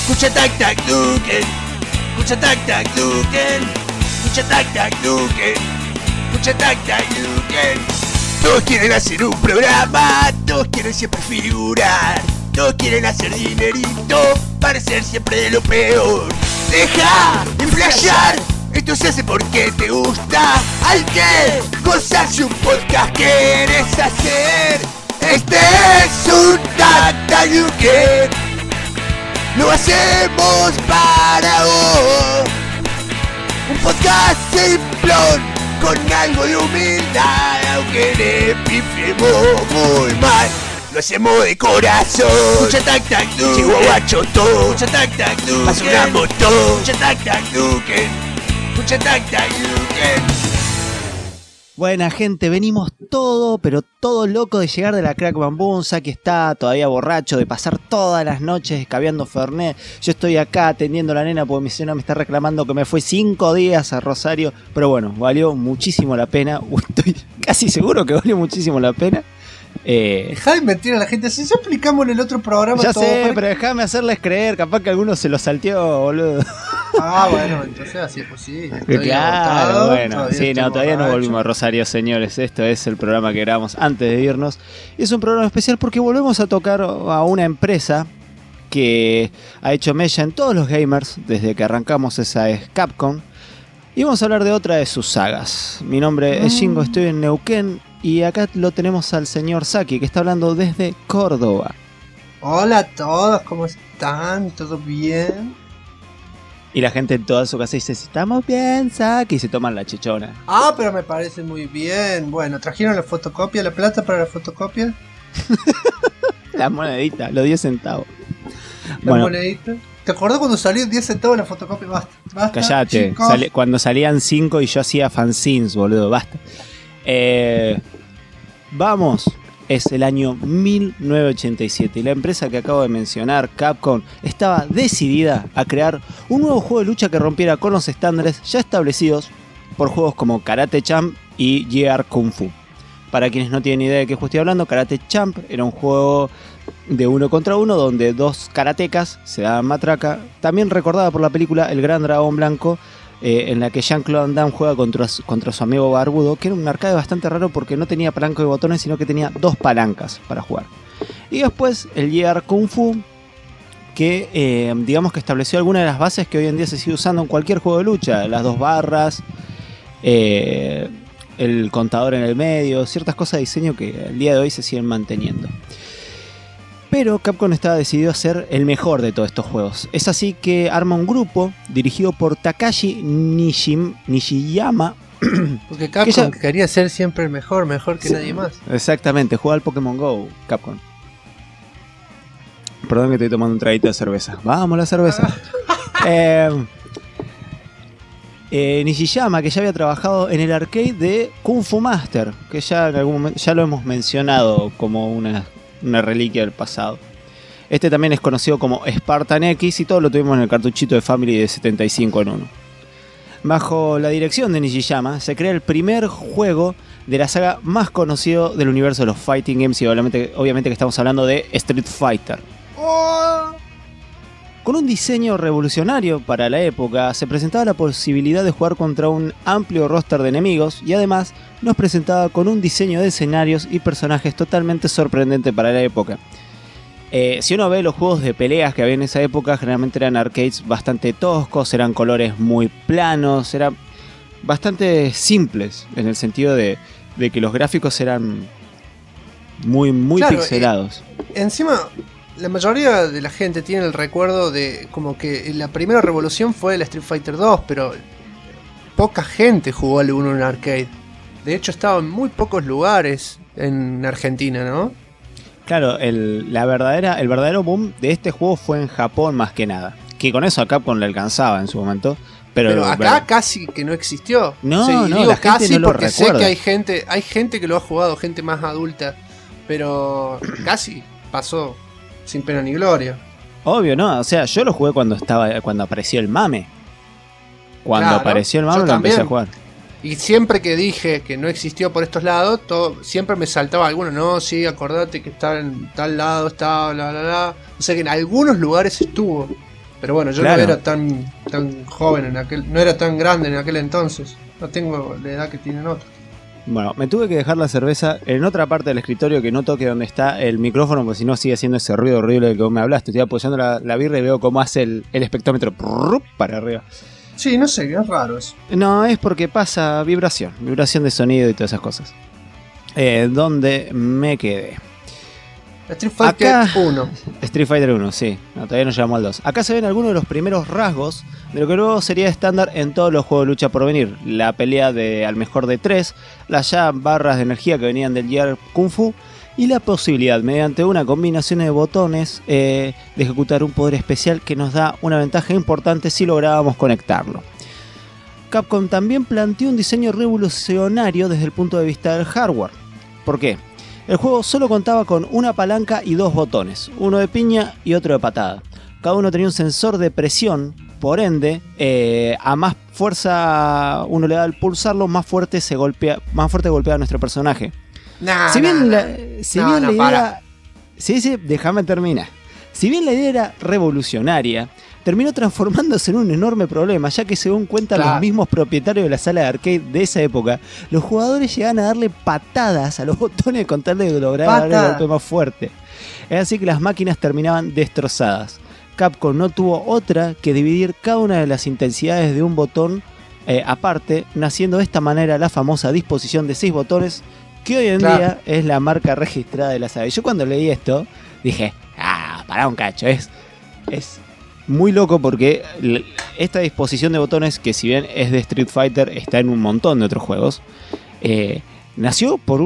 Escucha tac tac Duken. Escucha tac tac Duken. Escucha tac tac Duken. Escucha tac tac Duken. Todos quieren hacer un programa, todos quieren siempre figurar, todos quieren hacer dinerito, parecer siempre de lo peor. Deja de flashear, esto se hace porque te gusta. Hay que gozarse un podcast que quieres hacer. Este es un Tac Tac Duken. Lo hacemos para vos. Un podcast simplón con algo de humildad, aunque le pifiemos muy mal. Lo hacemos de corazón. Escucha tac tac Duken. Llegó guacho todo. Escucha tac tac Duken. Basuramos todo. Escucha tac tac Duken. Escucha tac tac Duken. Buena gente, venimos todo, pero todo loco de llegar de la Crack Bamboo. Saki está todavía borracho de pasar todas las noches escabeando Fernet. Yo estoy acá atendiendo a la nena porque mi señora me está reclamando que me fue 5 días a Rosario. Pero bueno, valió muchísimo la pena. Estoy casi seguro que valió muchísimo la pena. Dejá de mentir a la gente, si ya explicamos en el otro programa ya todo. sé, pero dejame hacerles creer, capaz que alguno se lo salteó, boludo. Ah, bueno, entonces así es posible. Claro, bueno, sí, no, todavía no volvimos a borracho. Rosario, señores. Esto es el programa que grabamos antes de irnos. Y es un programa especial porque volvemos a tocar a una empresa que ha hecho mella en todos los gamers desde que arrancamos. Esa es Capcom. Y vamos a hablar de otra de sus sagas. Mi nombre es Shingo, estoy en Neuquén. Y acá lo tenemos al señor Saki, que está hablando desde Córdoba. Hola a todos, ¿cómo están? ¿Todo bien? Y la gente en toda su casa dice, estamos bien, Saki, y se toman la chichona. Ah, pero me parece muy bien. Bueno, ¿trajeron la fotocopia, la plata para la fotocopia? La monedita, los 10 centavos. ¿La monedita? ¿Te acordás cuando salió 10 centavos la fotocopia? Basta. Callate, cuando salían 5 y yo hacía fanzines, boludo, basta. Vamos, es el año 1987 y la empresa que acabo de mencionar, Capcom, estaba decidida a crear un nuevo juego de lucha que rompiera con los estándares ya establecidos por juegos como Karate Champ y GR Kung Fu. Para quienes no tienen idea de qué juego estoy hablando, Karate Champ era un juego de 1 contra 1 donde 2 karatecas se daban matraca, también recordada por la película El Gran Dragón Blanco, en la que Jean-Claude Van Damme juega contra su amigo barbudo, que era un arcade bastante raro porque no tenía palanca de botones, sino que tenía 2 palancas para jugar. Y después el GR Kung Fu, que digamos que estableció algunas de las bases que hoy en día se sigue usando en cualquier juego de lucha, las 2 barras, el contador en el medio, ciertas cosas de diseño que al día de hoy se siguen manteniendo. Pero Capcom estaba decidido a ser el mejor de todos estos juegos. Es así que arma un grupo dirigido por Takashi Nishiyama. Porque Capcom quería ser siempre el mejor que nadie más. Exactamente, juega al Pokémon GO, Capcom. Perdón que estoy tomando un traguito de cerveza. Vamos, la cerveza. Nishiyama, que ya había trabajado en el arcade de Kung Fu Master, que ya en algún momento ya lo hemos mencionado como una reliquia del pasado. Este también es conocido como Spartan X y todo lo tuvimos en el cartuchito de Family de 75 en 1. Bajo la dirección de Nishiyama se crea el primer juego de la saga más conocido del universo de los fighting games y obviamente que estamos hablando de Street Fighter. Con un diseño revolucionario para la época, se presentaba la posibilidad de jugar contra un amplio roster de enemigos y además nos presentaba con un diseño de escenarios y personajes totalmente sorprendente para la época. Si uno ve los juegos de peleas que había en esa época, generalmente eran arcades bastante toscos, eran colores muy planos, eran bastante simples en el sentido de que los gráficos eran muy claro, pixelados. Encima, la mayoría de la gente tiene el recuerdo de como que la primera revolución fue el Street Fighter 2, pero poca gente jugó al 1 en arcade. De hecho, estaba en muy pocos lugares en Argentina, ¿no? Claro, el verdadero boom de este juego fue en Japón más que nada. Que con eso a Capcom le alcanzaba en su momento. Pero acá casi que no existió. No, sí, no, digo la casi gente no lo porque recuerda. sé que hay gente que lo ha jugado, gente más adulta. Pero casi pasó sin pena ni gloria. Obvio, no. O sea, yo lo jugué cuando apareció el mame. Cuando apareció el mame lo empecé a jugar. Y siempre que dije que no existió por estos lados, siempre me saltaba alguno. No, sí, acordate que estaba en tal lado, estaba, bla, bla, bla. O sea que en algunos lugares estuvo. Pero bueno, yo Claro. no era tan joven no era tan grande en aquel entonces. No tengo la edad que tienen otros. Bueno, me tuve que dejar la cerveza en otra parte del escritorio que no toque donde está el micrófono, porque si no sigue haciendo ese ruido horrible del que vos me hablaste. Estoy apoyando la birra y veo cómo hace el espectrómetro para arriba. Sí, no sé, es raro eso. No, es porque pasa vibración de sonido y todas esas cosas. ¿Dónde me quedé? Street Fighter Acá- 1. Street Fighter 1, sí. No, todavía no llegamos al 2. Acá se ven algunos de los primeros rasgos de lo que luego sería estándar en todos los juegos de lucha por venir. La pelea al mejor de 3, las ya barras de energía que venían del Gear Kung Fu y la posibilidad, mediante una combinación de botones, de ejecutar un poder especial que nos da una ventaja importante si lográbamos conectarlo. Capcom también planteó un diseño revolucionario desde el punto de vista del hardware. ¿Por qué? El juego solo contaba con una palanca y dos botones, uno de piña y otro de patada. Cada uno tenía un sensor de presión, por ende, a más fuerza uno le da al pulsarlo, más fuerte golpea a nuestro personaje. Si bien la idea... para. Sí, déjame terminar. Si bien la idea era revolucionaria, terminó transformándose en un enorme problema, ya que según cuentan Claro. los mismos propietarios de la sala de arcade de esa época, los jugadores llegaban a darle patadas a los botones con tal de lograr darle el golpe más fuerte. Es así que las máquinas terminaban destrozadas. Capcom no tuvo otra que dividir cada una de las intensidades de un botón aparte, naciendo de esta manera la famosa disposición de 6 botones, que hoy en Claro. día es la marca registrada de la saga. Yo cuando leí esto dije, pará un cacho, es muy loco porque esta disposición de botones, que si bien es de Street Fighter, está en un montón de otros juegos, nació por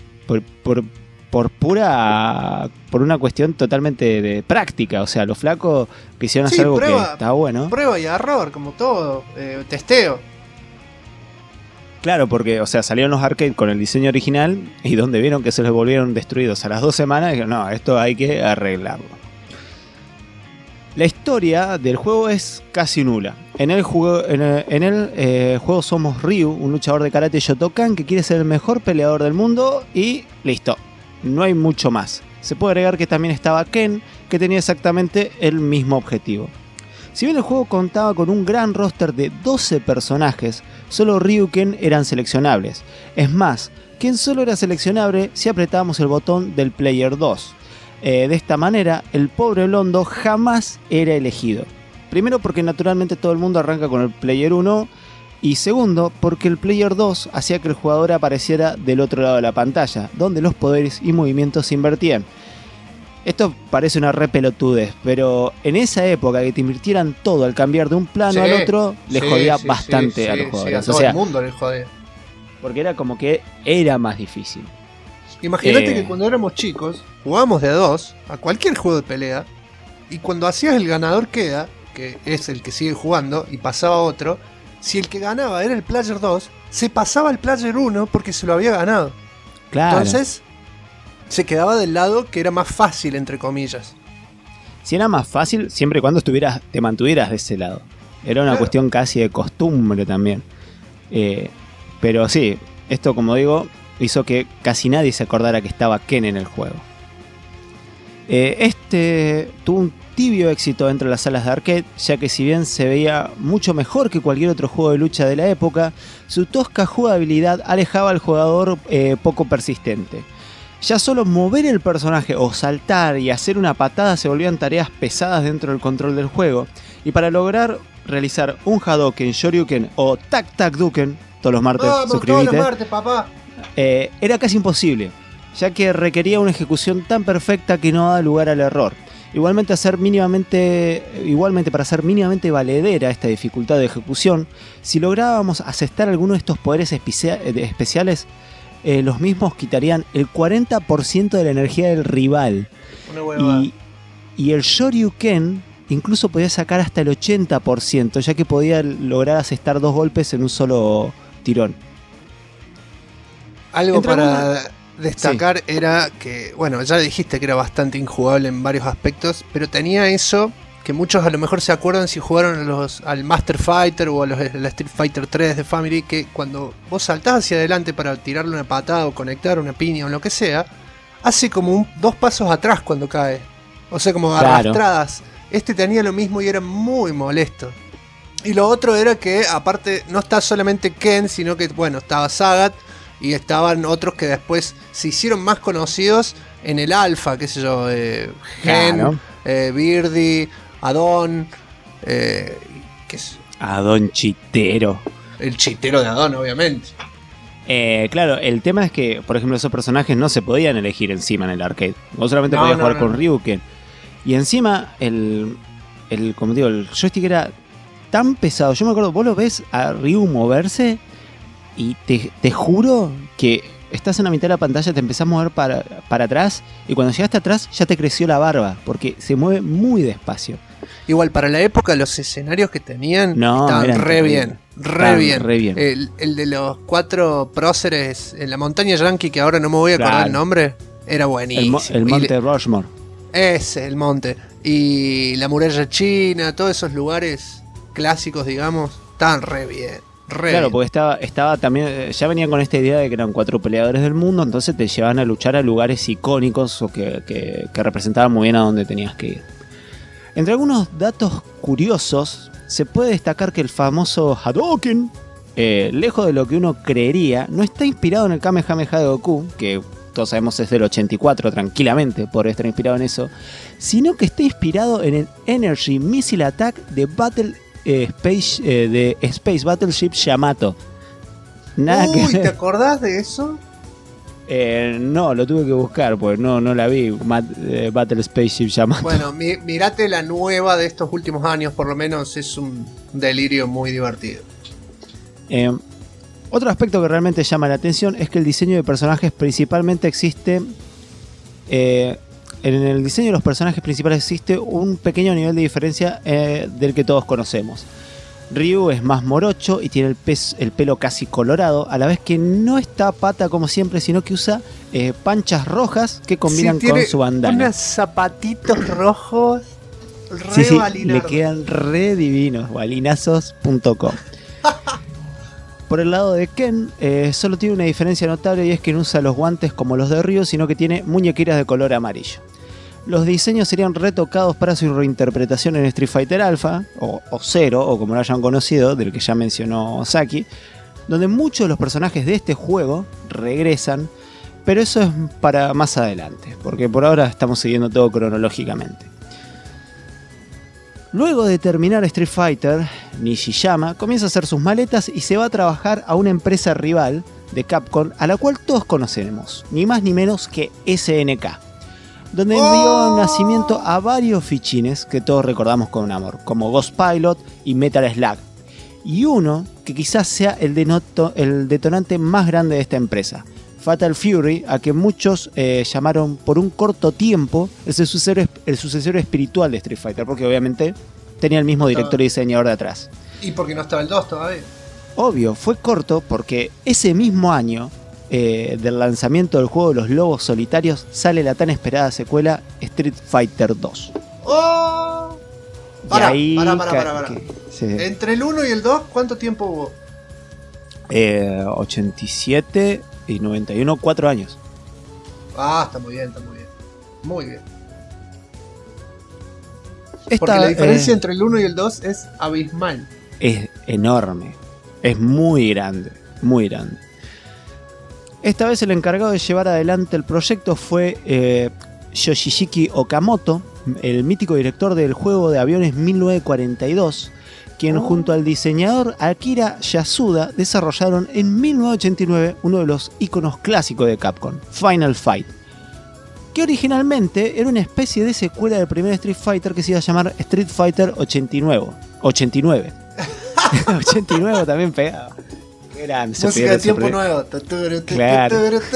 una cuestión totalmente de práctica. O sea, los flacos quisieron Sí, hacer algo prueba. que estaba bueno. Prueba y error, como todo. Testeo. Claro, porque, o sea, salieron los arcades con el diseño original y donde vieron que se les volvieron destruidos a las 2 semanas, dijeron, no, esto hay que arreglarlo. La historia del juego es casi nula. En el juego somos Ryu, un luchador de karate Shotokan que quiere ser el mejor peleador del mundo y listo. No hay mucho más. Se puede agregar que también estaba Ken, que tenía exactamente el mismo objetivo. Si bien el juego contaba con un gran roster de 12 personajes, solo Ryu y Ken eran seleccionables. Es más, Ken solo era seleccionable si apretábamos el botón del Player 2. De esta manera, el pobre Blondo jamás era elegido. Primero porque naturalmente todo el mundo arranca con el Player 1, y segundo porque el Player 2 hacía que el jugador apareciera del otro lado de la pantalla, donde los poderes y movimientos se invertían. Esto parece una re pelotudez, pero en esa época que te invirtieran todo al cambiar de un plano Sí, al otro, le sí, jodía sí, bastante sí, a los sí, jugadores. a todo O sea, el mundo le jodía. porque era como que era más difícil. Imagínate que cuando éramos chicos, jugábamos de a 2 a cualquier juego de pelea, y cuando hacías el ganador queda, que es el que sigue jugando, y pasaba otro, si el que ganaba era el Player 2, se pasaba al Player 1 porque se lo había ganado. Claro. Entonces, se quedaba del lado que era más fácil, entre comillas. Si era más fácil, siempre y cuando te mantuvieras de ese lado. Era una Claro. cuestión casi de costumbre también. Pero sí, esto, como digo, hizo que casi nadie se acordara que estaba Ken en el juego. Este tuvo un tibio éxito entre las salas de arcade, ya que si bien se veía mucho mejor que cualquier otro juego de lucha de la época, su tosca jugabilidad alejaba al jugador poco persistente. Ya solo mover el personaje o saltar y hacer una patada se volvían tareas pesadas dentro del control del juego, y para lograr realizar un Hadouken, Shoryuken o Tak Tak Duken, todos los martes, Vamos, todos suscríbete, los martes, papá. era casi imposible, ya que requería una ejecución tan perfecta que no da lugar al error. Igualmente para hacer mínimamente valedera esta dificultad de ejecución, si lográbamos asestar alguno de estos poderes especiales, los mismos quitarían el 40% de la energía del rival. Una huevada. Y el Shoryuken incluso podía sacar hasta el 80%, ya que podía lograr asestar 2 golpes en un solo tirón. Algo Entre para destacar era que, bueno, ya dijiste que era bastante injugable en varios aspectos, pero tenía eso que muchos a lo mejor se acuerdan si jugaron al Master Fighter o a la Street Fighter 3 de Family, que cuando vos saltás hacia adelante para tirarle una patada o conectar una piña o lo que sea, hace como 2 pasos atrás cuando cae. O sea, como Claro. arrastradas. Este tenía lo mismo y era muy molesto. Y lo otro era que, aparte, no está solamente Ken, sino que, bueno, estaba Sagat y estaban otros que después se hicieron más conocidos en el alfa, qué sé yo, Gen, Claro. Birdie, Adon, qué es Adon Chitero. el chitero de Adon, obviamente. Claro, el tema es que, por ejemplo, esos personajes no se podían elegir encima en el arcade. Vos solamente podías jugar con Ryuken. Y encima, como digo, el joystick era tan pesado. Yo me acuerdo, vos lo ves a Ryu moverse y te juro que estás en la mitad de la pantalla, te empezás a mover para atrás y cuando llegaste atrás ya te creció la barba porque se mueve muy despacio. Igual, para la época, los escenarios que tenían estaban eran re bien. terribles. Re bien. El de los 4 próceres en la montaña yankee, que ahora no me voy a acordar el nombre, era buenísimo. El monte Rushmore. Ese, el monte. Y la muralla china, todos esos lugares clásicos, digamos, estaban re bien. Claro, porque estaba también, ya venían con esta idea de que eran 4 peleadores del mundo, entonces te llevaban a luchar a lugares icónicos o que representaban muy bien a dónde tenías que ir. Entre algunos datos curiosos, se puede destacar que el famoso Hadouken, lejos de lo que uno creería, no está inspirado en el Kamehameha de Goku, que todos sabemos es del 84 tranquilamente, podría estar inspirado en eso, sino que está inspirado en el Energy Missile Attack de Space Battleship Yamato. Nada que ¿te acordás de eso? No, lo tuve que buscar, porque no la vi. Battle Spaceship Yamato. Bueno, mirate la nueva de estos últimos años, por lo menos es un delirio muy divertido. Otro aspecto que realmente llama la atención es que el diseño de personajes principalmente existe. En el diseño de los personajes principales existe un pequeño nivel de diferencia del que todos conocemos. Ryu es más morocho y tiene el pelo casi colorado, a la vez que no está pata como siempre, sino que usa panchas rojas que combinan con su bandana. Unos zapatitos rojos re le quedan re divinos, balinazos.com. Por el lado de Ken, solo tiene una diferencia notable y es que no usa los guantes como los de Ryu, sino que tiene muñequeras de color amarillo. Los diseños serían retocados para su reinterpretación en Street Fighter Alpha, o Zero, o como lo hayan conocido, del que ya mencionó Saki, donde muchos de los personajes de este juego regresan, pero eso es para más adelante, porque por ahora estamos siguiendo todo cronológicamente. Luego de terminar Street Fighter, Nishiyama comienza a hacer sus maletas y se va a trabajar a una empresa rival de Capcom, a la cual todos conocemos, ni más ni menos que SNK, donde dio nacimiento a varios fichines que todos recordamos con amor, como Ghost Pilot y Metal Slug, y uno que quizás sea el detonante más grande de esta empresa, Fatal Fury, a que muchos llamaron por un corto tiempo el sucesor espiritual de Street Fighter, porque obviamente tenía el mismo director y diseñador de atrás. ¿Y porque no estaba el 2 todavía? Obvio, fue corto porque ese mismo año del lanzamiento del juego de los lobos solitarios sale la tan esperada secuela Street Fighter 2. ¡Oh! Para. Sí. Entre el 1 y el 2, ¿cuánto tiempo hubo? 87 y 91, 4 años. Ah, está muy bien. Muy bien. Porque la diferencia entre el 1 y el 2 es abismal. Es enorme. Es muy grande. Muy grande. Esta vez el encargado de llevar adelante el proyecto fue Yoshihiko Okamoto, el mítico director del juego de aviones 1942, quien junto al diseñador Akira Yasuda desarrollaron en 1989 uno de los iconos clásicos de Capcom, Final Fight, que originalmente era una especie de secuela del primer Street Fighter que se iba a llamar Street Fighter 89. 89 también pegado. Grande, música de tiempo nuevo. Claro.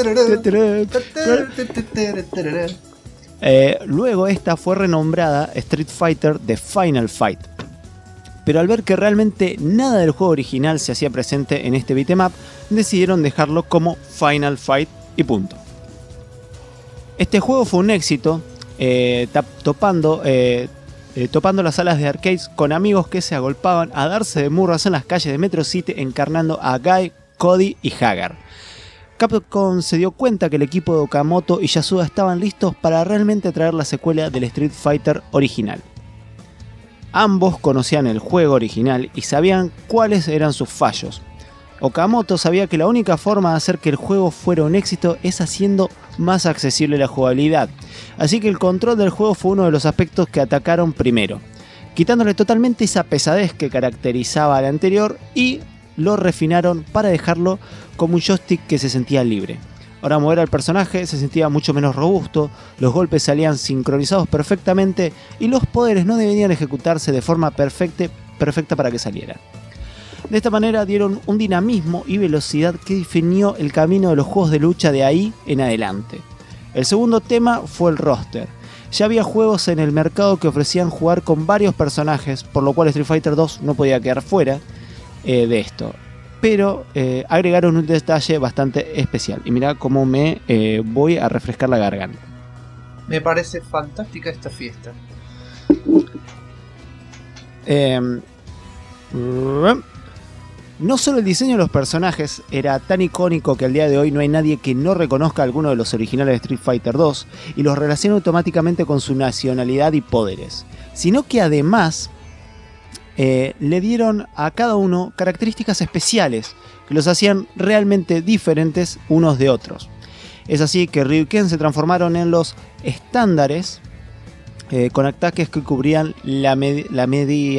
Luego esta fue renombrada Street Fighter The Final Fight. Pero al ver que realmente nada del juego original se hacía presente en este beat'em up, decidieron dejarlo como Final Fight y punto. Este juego fue un éxito, topando las salas de arcades con amigos que se agolpaban a darse de murras en las calles de Metro City encarnando a Guy, Cody y Hagar. Capcom se dio cuenta que el equipo de Okamoto y Yasuda estaban listos para realmente traer la secuela del Street Fighter original. Ambos conocían el juego original y sabían cuáles eran sus fallos. Okamoto sabía que la única forma de hacer que el juego fuera un éxito es haciendo más accesible la jugabilidad. Así que el control del juego fue uno de los aspectos que atacaron primero, quitándole totalmente esa pesadez que caracterizaba al anterior y lo refinaron para dejarlo como un joystick que se sentía libre. Ahora mover al personaje se sentía mucho menos robusto, los golpes salían sincronizados perfectamente y los poderes no debían ejecutarse de forma perfecta para que salieran. De esta manera dieron un dinamismo y velocidad que definió el camino de los juegos de lucha de ahí en adelante. El segundo tema fue el roster. Ya había juegos en el mercado que ofrecían jugar con varios personajes, por lo cual Street Fighter 2 no podía quedar fuera de esto. Pero agregaron un detalle bastante especial. Y mirá cómo me voy a refrescar la garganta. Me parece fantástica esta fiesta. No solo el diseño de los personajes era tan icónico que al día de hoy no hay nadie que no reconozca alguno de los originales de Street Fighter 2 y los relacione automáticamente con su nacionalidad y poderes, sino que además le dieron a cada uno características especiales que los hacían realmente diferentes unos de otros. Es así que Ryuken se transformaron en los estándares con ataques que cubrían la medida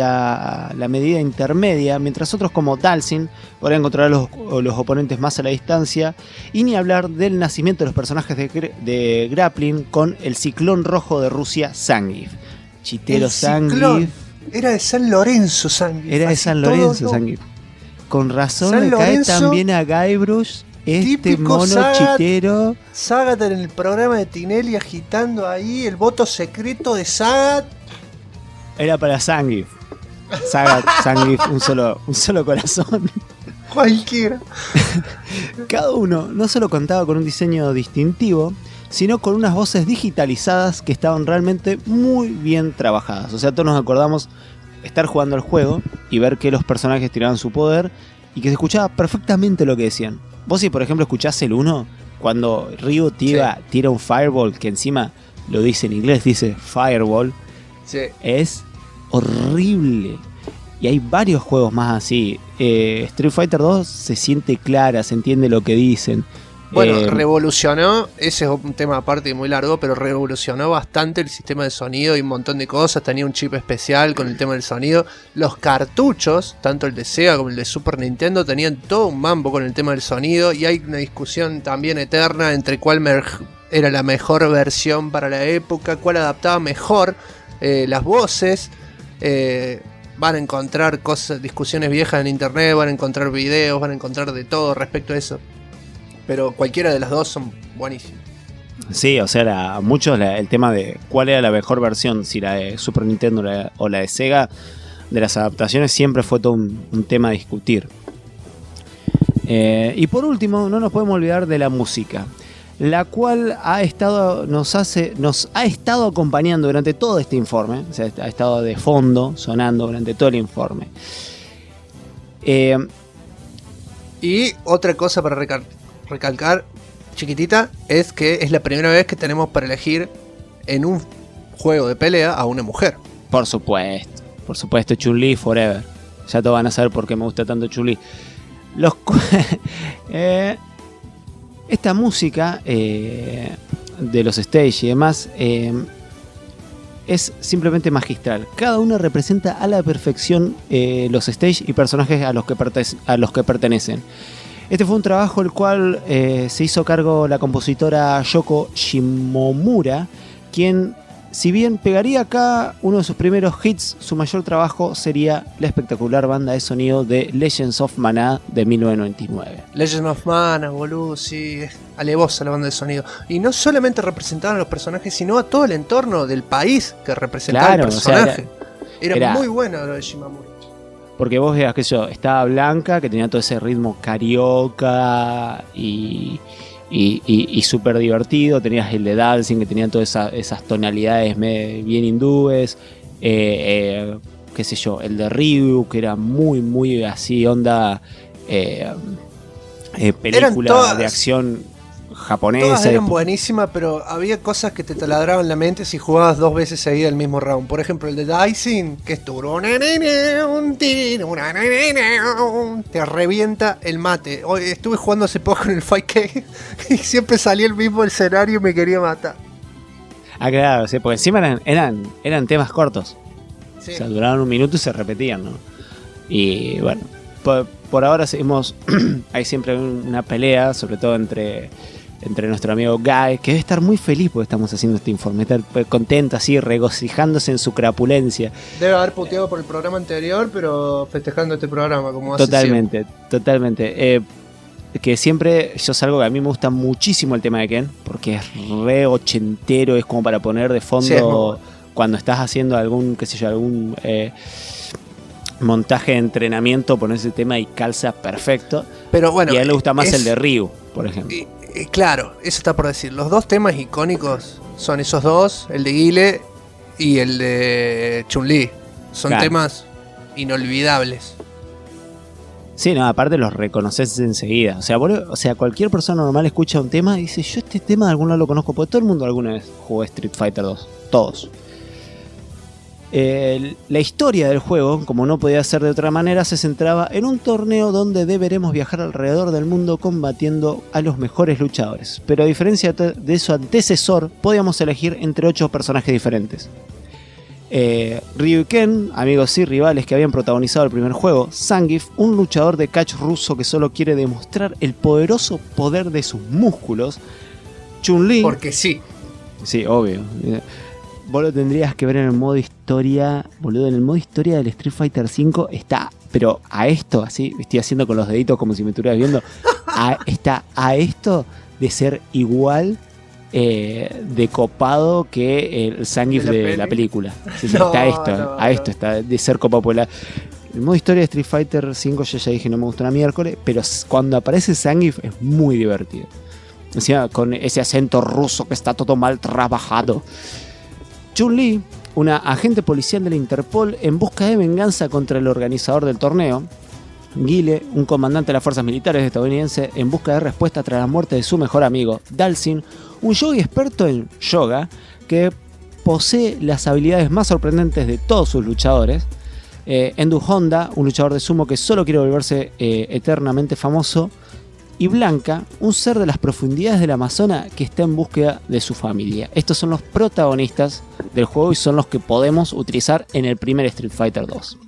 intermedia, mientras otros como Dalsin podrían controlar los oponentes más a la distancia, y ni hablar del nacimiento de los personajes de grappling con el ciclón rojo de Rusia, Zangief. Chitero Zangief. Era de San Lorenzo Zangief. Era de San Lorenzo Zangief. Con razón San le Lorenzo, cae también a Guybrush este mono chitero. Sagat en el programa de Tinelli agitando ahí el voto secreto de Sagat. Era para Zangief. Sagat, Zangief, un solo corazón. Cualquiera. Cada uno no solo contaba con un diseño distintivo, sino con unas voces digitalizadas que estaban realmente muy bien trabajadas. O sea, todos nos acordamos estar jugando al juego y ver que los personajes tiraban su poder y que se escuchaba perfectamente lo que decían. Vos si por ejemplo escuchás el 1, cuando Ryu tira un fireball, que encima lo dice en inglés, dice fireball, es horrible. Y hay varios juegos más así. Street Fighter 2 se siente clara, se entiende lo que dicen. Bueno, revolucionó, ese es un tema aparte y muy largo, pero revolucionó bastante el sistema de sonido y un montón de cosas. Tenía un chip especial con el tema del sonido. Los cartuchos, tanto el de Sega como el de Super Nintendo, tenían todo un mambo con el tema del sonido. Y hay una discusión también eterna entre cuál era la mejor versión para la época, cuál adaptaba mejor las voces. Van a encontrar discusiones viejas en internet, van a encontrar videos, van a encontrar de todo respecto a eso. Pero cualquiera de las dos son buenísimas. Sí, o sea, muchos el tema de cuál era la mejor versión, si la de Super Nintendo o la de Sega, de las adaptaciones siempre fue todo un tema a discutir. Y por último, no nos podemos olvidar de la música, la cual nos ha estado acompañando durante todo este informe, o sea, ha estado de fondo, sonando durante todo el informe. Y otra cosa para recalcar, chiquitita, es que es la primera vez que tenemos para elegir en un juego de pelea a una mujer. Por supuesto, Chun-Li forever. Ya todos van a saber por qué me gusta tanto Chun-Li. Esta música de los stage y demás es simplemente magistral. Cada una representa a la perfección los stage y personajes a los que pertenecen. Este fue un trabajo el cual se hizo cargo la compositora Yoko Shimomura, quien, si bien pegaría acá uno de sus primeros hits, su mayor trabajo sería la espectacular banda de sonido de Legends of Mana de 1999. Legends of Mana, boludo, sí, es alevosa la banda de sonido. Y no solamente representaban a los personajes, sino a todo el entorno del país que representaba el personaje. O sea, era muy bueno lo de Shimomura. Porque vos veas que estaba Blanca, que tenía todo ese ritmo carioca y súper divertido. Tenías el de Dalsin, que tenía todas esas tonalidades bien hindúes. Qué sé yo, el de Ryu, que era muy, muy así, onda película de acción japonesa. Todas eran buenísimas, pero había cosas que te taladraban la mente si jugabas 2 veces seguida el mismo round. Por ejemplo, el de Dicing, que es te revienta el mate. Hoy estuve jugando hace poco en el 5K y siempre salía el mismo escenario y me quería matar. Ah, claro, sí, porque encima eran temas cortos. Sí. O sea, duraban 1 minuto y se repetían, ¿no? Y bueno, por ahora hay siempre una pelea, sobre todo entre nuestro amigo Guy, que debe estar muy feliz porque estamos haciendo este informe, estar contento así, regocijándose en su crapulencia. Debe haber puteado por el programa anterior, pero festejando este programa como hace Totalmente. Que siempre yo salgo, que a mí me gusta muchísimo el tema de Ken, porque es re ochentero, es como para poner de fondo cuando estás haciendo algún montaje de entrenamiento, poner ese tema y calza perfecto. Pero bueno, y a él le gusta más el de Ryu, por ejemplo. Claro, eso está por decir. Los 2 temas icónicos son esos 2, el de Guile y el de Chun-Li. Son temas inolvidables. Sí, no, aparte los reconoces enseguida. O sea, cualquier persona normal escucha un tema y dice, yo este tema de algún lado lo conozco, porque todo el mundo alguna vez jugó Street Fighter 2. Todos. La historia del juego, como no podía ser de otra manera, se centraba en un torneo donde deberemos viajar alrededor del mundo combatiendo a los mejores luchadores. Pero a diferencia de su antecesor, podíamos elegir entre 8 personajes diferentes. Ryu y Ken, amigos y rivales que habían protagonizado el primer juego. Zangief, un luchador de catch ruso que solo quiere demostrar el poderoso poder de sus músculos. Chun-Li, porque sí. Sí, obvio. Vos lo tendrías que ver en el modo historia. Boludo, en el modo historia del Street Fighter V está, pero a esto, así, estoy haciendo con los deditos como si me estuvieras viendo, está a esto de ser igual de copado que el Zangief de la película. Sí, no, está esto está de ser copado por la... El modo historia de Street Fighter V yo ya dije no me gustó una miércoles, pero cuando aparece Zangief es muy divertido. O sea, con ese acento ruso que está todo mal trabajado. Chun-Li, una agente policial de la Interpol en busca de venganza contra el organizador del torneo. Guile, un comandante de las fuerzas militares estadounidenses en busca de respuesta tras la muerte de su mejor amigo. Dalsin, un yogi experto en yoga que posee las habilidades más sorprendentes de todos sus luchadores. Endu Honda, un luchador de sumo que solo quiere volverse eternamente famoso. Y Blanca, un ser de las profundidades del Amazonas que está en búsqueda de su familia. Estos son los protagonistas del juego y son los que podemos utilizar en el primer Street Fighter 2.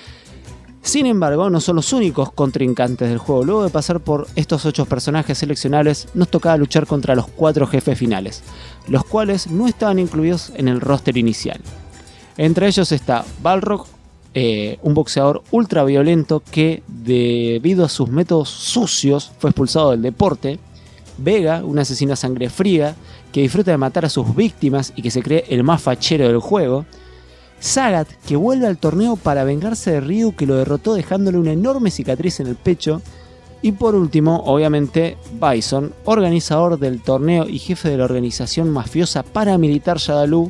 Sin embargo, no son los únicos contrincantes del juego. Luego de pasar por estos 8 personajes seleccionables, nos tocaba luchar contra los 4 jefes finales, los cuales no estaban incluidos en el roster inicial. Entre ellos está Balrog, un boxeador ultra violento que debido a sus métodos sucios fue expulsado del deporte. Vega, un asesino a sangre fría que disfruta de matar a sus víctimas y que se cree el más fachero del juego. Sagat, que vuelve al torneo para vengarse de Ryu, que lo derrotó dejándole una enorme cicatriz en el pecho. Y por último, obviamente, Bison, organizador del torneo y jefe de la organización mafiosa paramilitar Shadaloo.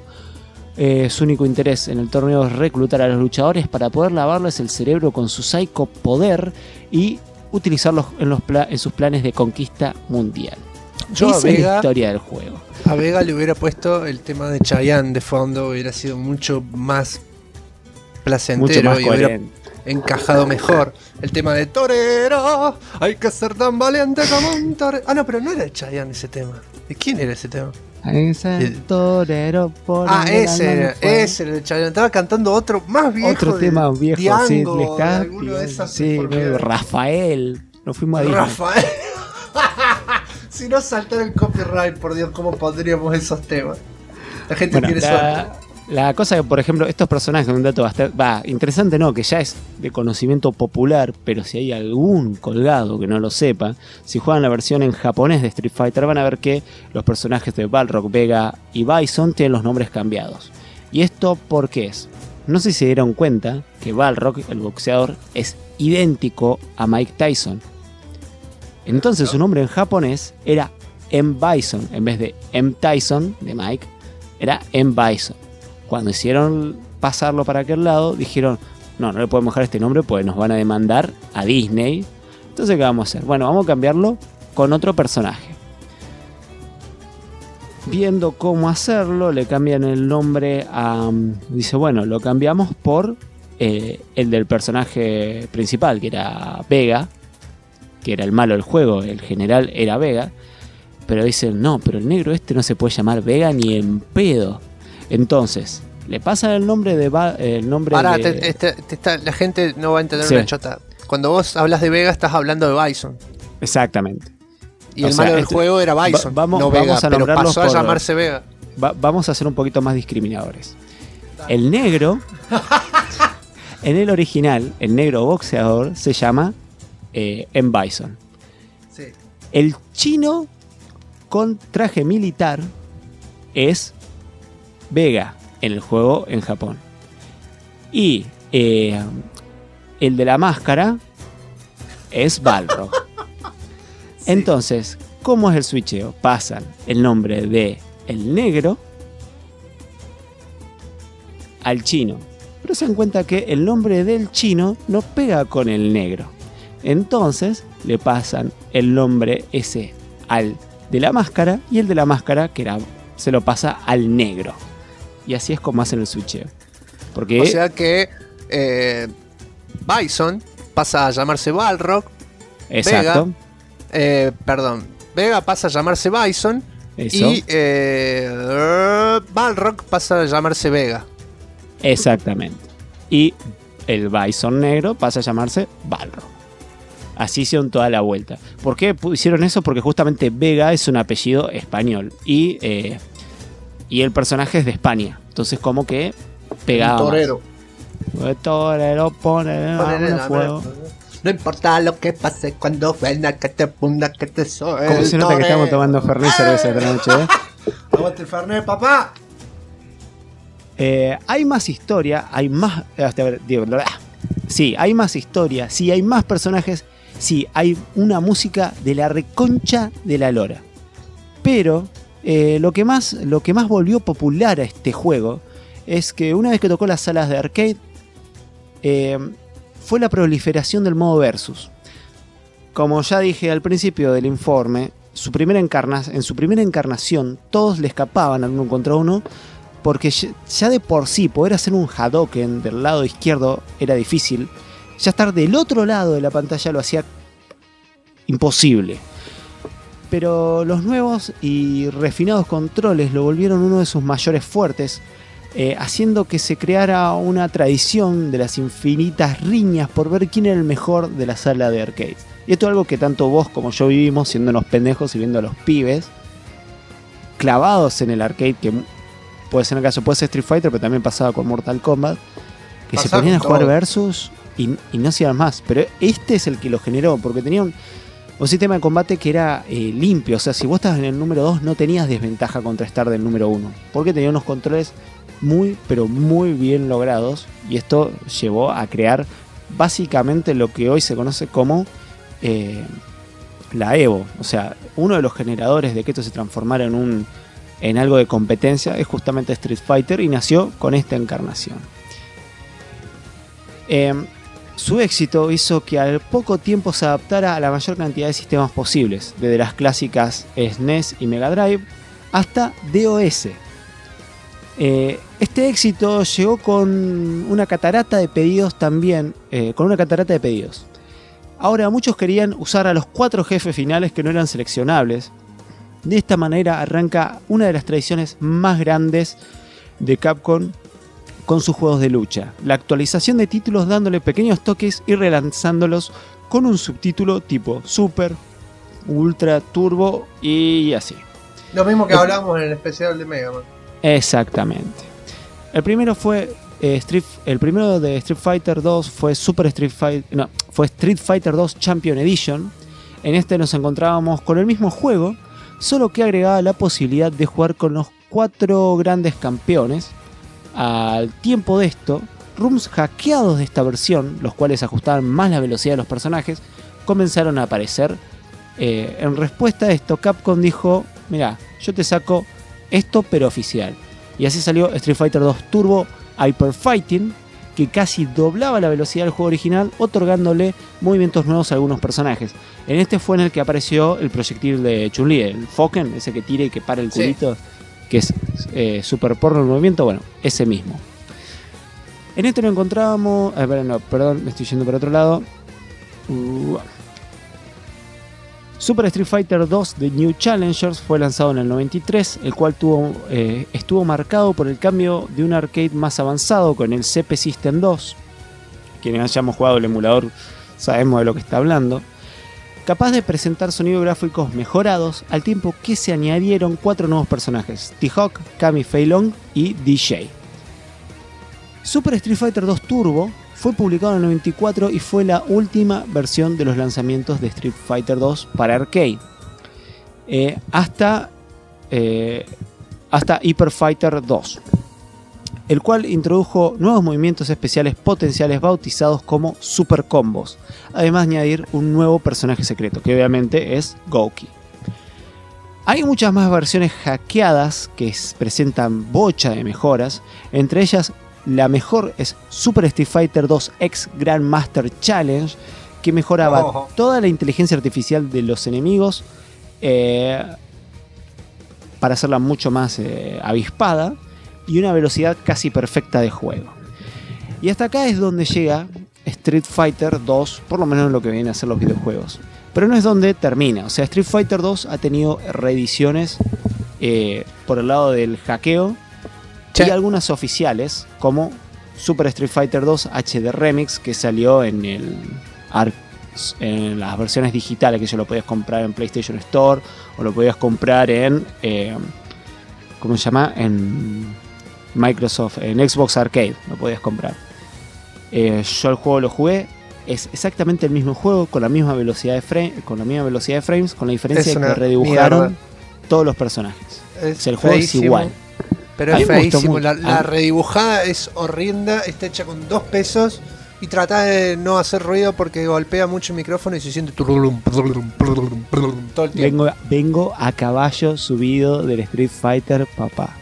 Su único interés en el torneo es reclutar a los luchadores para poder lavarles el cerebro con su psycho poder y utilizarlos en sus planes de conquista mundial. Esa es la historia del juego. A Vega le hubiera puesto el tema de Chayanne de fondo, hubiera sido mucho más placentero, mucho más y hubiera encajado mejor. El tema de torero, hay que ser tan valiente como un torero. Ah, no, pero no era de Chayanne ese tema. ¿De quién era ese tema? Torero por ese era de Chayanne. Estaba cantando otro más viejo. Otro tema viejo, Diango, sí, Rafael. Nos fuimos a Rafael. Si no saltara el copyright, por Dios, ¿cómo pondríamos esos temas? La gente quiere suerte. La cosa que, por ejemplo, estos personajes, un dato bastante interesante, no, que ya es de conocimiento popular, pero si hay algún colgado que no lo sepa, si juegan la versión en japonés de Street Fighter van a ver que los personajes de Balrog, Vega y Bison tienen los nombres cambiados. ¿Y esto por qué es? No sé si se dieron cuenta que Balrog, el boxeador, es idéntico a Mike Tyson. Entonces su nombre en japonés era M. Bison, en vez de M. Tyson, de Mike, era M. Bison. Cuando hicieron pasarlo para aquel lado, dijeron, no le podemos dejar este nombre porque nos van a demandar a Disney. Entonces, ¿qué vamos a hacer? Bueno, vamos a cambiarlo con otro personaje. viendo cómo hacerlo, le cambian el nombre a... Dice, bueno, lo cambiamos por el del personaje principal, que era Vega, que era el malo del juego, el general era Vega. Pero dicen, no, pero el negro este no se puede llamar Vega ni en pedo. Entonces, le pasan el nombre de... Ahora, la gente no va a entender una chota. Cuando vos hablas de Vega, estás hablando de Bison. Exactamente. Y el malo del juego era Bison, no Vega, pero pasó a llamarse Vega. Vamos a ser un poquito más discriminadores. El negro, en el original, el negro boxeador se llama M. Bison. Sí. El chino con traje militar es Vega en el juego en Japón. Y el de la máscara es Balrog. Sí. Entonces, ¿cómo es el switcheo? Pasan el nombre de el negro al chino. Pero se dan cuenta que el nombre del chino no pega con el negro. Entonces le pasan el nombre ese al de la máscara, y el de la máscara se lo pasa al negro. Y así es como hacen el switcheo. Porque, o sea que Bison pasa a llamarse Balrog. Exacto. Vega pasa a llamarse Bison. Eso. Y Balrog pasa a llamarse Vega. Exactamente. Y el Bison negro pasa a llamarse Balrog. Así hicieron toda la vuelta. ¿Por qué hicieron eso? Porque justamente Vega es un apellido español. Y el personaje es de España. Entonces como que pegaba. Un torero. El torero pone fuego. No importa lo que pase cuando venga que te funda, que te soy. Como se nota que estamos tomando Fernet y cerveza esta noche, Aguante el Fernet, papá. Hay más historia, hay más... Sí, hay más historia, sí, hay más personajes, sí, hay una música de la reconcha de la lora. Pero lo que más volvió popular a este juego es que una vez que tocó las salas de arcade, fue la proliferación del modo versus. Como ya dije al principio del informe, en su primera encarnación todos le escapaban al uno contra uno, porque ya de por sí poder hacer un Hadouken del lado izquierdo era difícil. Ya estar del otro lado de la pantalla lo hacía imposible. Pero los nuevos y refinados controles lo volvieron uno de sus mayores fuertes, haciendo que se creara una tradición de las infinitas riñas por ver quién era el mejor de la sala de arcades. Y esto es algo que tanto vos como yo vivimos, siendo unos pendejos y viendo a los pibes clavados en el arcade, que puede ser en el caso, puede ser Street Fighter, pero también pasaba con Mortal Kombat, que se ponían a jugar versus y no se iban más. Pero este es el que lo generó, porque tenía un sistema de combate que era limpio. O sea, si vos estabas en el número 2 no tenías desventaja contra estar del número 1, porque tenía unos controles muy, pero muy bien logrados. Y esto llevó a crear básicamente lo que hoy se conoce como la Evo. O sea, uno de los generadores de que esto se transformara en algo de competencia es justamente Street Fighter, y nació con esta encarnación. Su éxito hizo que al poco tiempo se adaptara a la mayor cantidad de sistemas posibles, desde las clásicas SNES y Mega Drive hasta DOS. Este éxito llegó con una catarata de pedidos también, Ahora muchos querían usar a los 4 jefes finales que no eran seleccionables. De esta manera arranca una de las tradiciones más grandes de Capcom con sus juegos de lucha. La actualización de títulos dándole pequeños toques y relanzándolos con un subtítulo tipo Super, Ultra, Turbo y así. Lo mismo que hablamos en el especial de Mega Man. Exactamente. El primero de Street Fighter 2 fue fue Street Fighter 2 Champion Edition. En este nos encontrábamos con el mismo juego, solo que agregaba la posibilidad de jugar con los 4 grandes campeones. Al tiempo de esto, rooms hackeados de esta versión, los cuales ajustaban más la velocidad de los personajes, comenzaron a aparecer. En respuesta a esto, Capcom dijo: mira, yo te saco esto pero oficial. Y así salió Street Fighter 2 Turbo Hyper Fighting, que casi doblaba la velocidad del juego original, otorgándole movimientos nuevos a algunos personajes. En este fue en el que apareció el proyectil de Chun-Li, el Foken, ese que tira y que para el culito, que es super porno el movimiento, bueno, ese mismo. En este lo encontrábamos... perdón, me estoy yendo por otro lado. Super Street Fighter 2 The New Challengers fue lanzado en el 93, el cual estuvo marcado por el cambio de un arcade más avanzado con el CP System 2. Quienes hayamos jugado el emulador sabemos de lo que está hablando. Capaz de presentar sonidos gráficos mejorados, al tiempo que se añadieron 4 nuevos personajes: T-Hawk, Kami Fei Long y DJ. Super Street Fighter 2 Turbo fue publicado en el 94 y fue la última versión de los lanzamientos de Street Fighter 2 para arcade. Hasta Hyper Fighter 2, el cual introdujo nuevos movimientos especiales potenciales bautizados como Super Combos, además de añadir un nuevo personaje secreto, que obviamente es Gouki. Hay muchas más versiones hackeadas que presentan bocha de mejoras, entre ellas la mejor es Super Street Fighter 2 X Grandmaster Challenge, que mejoraba toda la inteligencia artificial de los enemigos para hacerla mucho más avispada y una velocidad casi perfecta de juego. Y hasta acá es donde llega Street Fighter 2, por lo menos en lo que vienen a ser los videojuegos. Pero no es donde termina, o sea, Street Fighter 2 ha tenido reediciones por el lado del hackeo, y algunas oficiales, como Super Street Fighter 2 HD Remix, que salió en las versiones digitales, que ya lo podías comprar en PlayStation Store, o lo podías comprar en ¿cómo se llama? En Microsoft, en Xbox Arcade lo podías comprar. Yo el juego lo jugué, es exactamente el mismo juego, con la misma velocidad de frames, con la diferencia de que redibujaron todos los personajes. El juego es igual. Pero es feísimo, la redibujada es horrenda, está hecha con 2 pesos y trata de no hacer ruido porque golpea mucho el micrófono y se siente todo el tiempo. Vengo a caballo subido del Street Fighter, papá.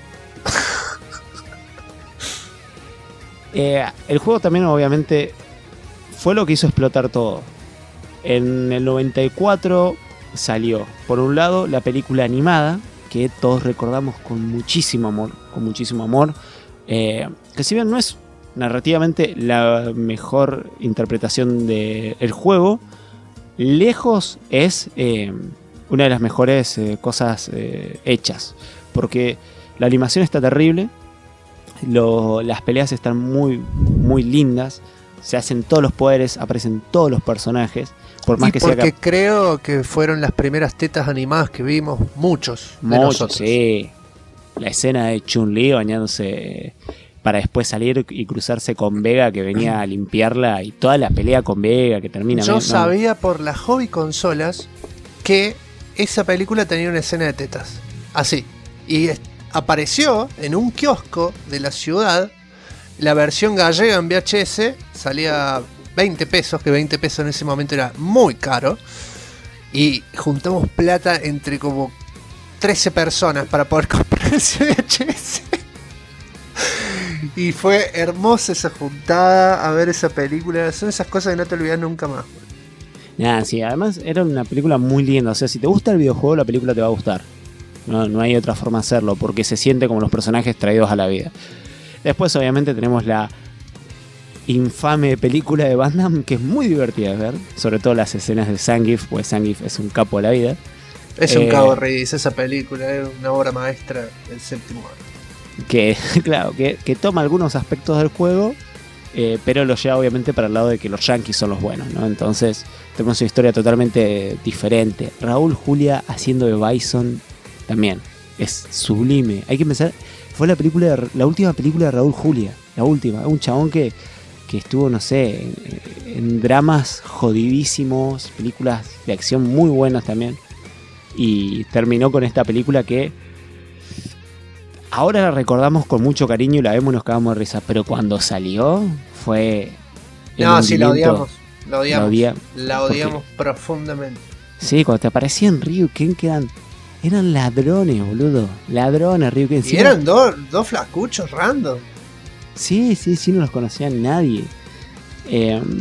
El juego también obviamente fue lo que hizo explotar todo. En el 94 salió, por un lado, la película animada, que todos recordamos con muchísimo amor, que si bien no es narrativamente la mejor interpretación del juego, lejos es una de las mejores cosas hechas, porque la animación está terrible, las peleas están muy, muy lindas, se hacen todos los poderes, aparecen todos los personajes. Por más que porque creo que fueron las primeras tetas animadas que vimos muchos de nosotros. Sí. La escena de Chun-Li bañándose para después salir y cruzarse con Vega, que venía a limpiarla, y toda la pelea con Vega que termina. Yo sabía por las hobby consolas que esa película tenía una escena de tetas. Así. Y apareció en un kiosco de la ciudad la versión gallega en VHS, salía 20 pesos, que 20 pesos en ese momento era muy caro, y juntamos plata entre como 13 personas para poder comprar ese VHS. Y fue hermosa esa juntada a ver esa película. Son esas cosas que no te olvidas nunca más. Nada, sí, además era una película muy linda. O sea, si te gusta el videojuego, la película te va a gustar. No hay otra forma de hacerlo, porque se siente como los personajes traídos a la vida. Después obviamente tenemos la infame película de Van Damme, que es muy divertida de ver, sobre todo las escenas de Zangief, pues Zangief es un capo de la vida. Es un cabo reyes esa película, es una obra maestra del séptimo arte. Que, claro, que toma algunos aspectos del juego, pero lo lleva obviamente para el lado de que los yankees son los buenos, ¿no? Entonces tenemos una historia totalmente diferente. Raúl Julia haciendo de Bison también es sublime. Hay que pensar, fue la última película de Raúl Julia, la última, un chabón que estuvo, no sé, en dramas jodidísimos, películas de acción muy buenas también, y terminó con esta película que ahora la recordamos con mucho cariño y la vemos y nos cagamos de risa, pero cuando salió fue... No, sí, la odiamos porque, profundamente. Sí, cuando te aparecía en Ryuken, que eran ladrones, boludo, ladrones Ryuken. Y eran dos flacuchos random. Sí, no los conocía nadie.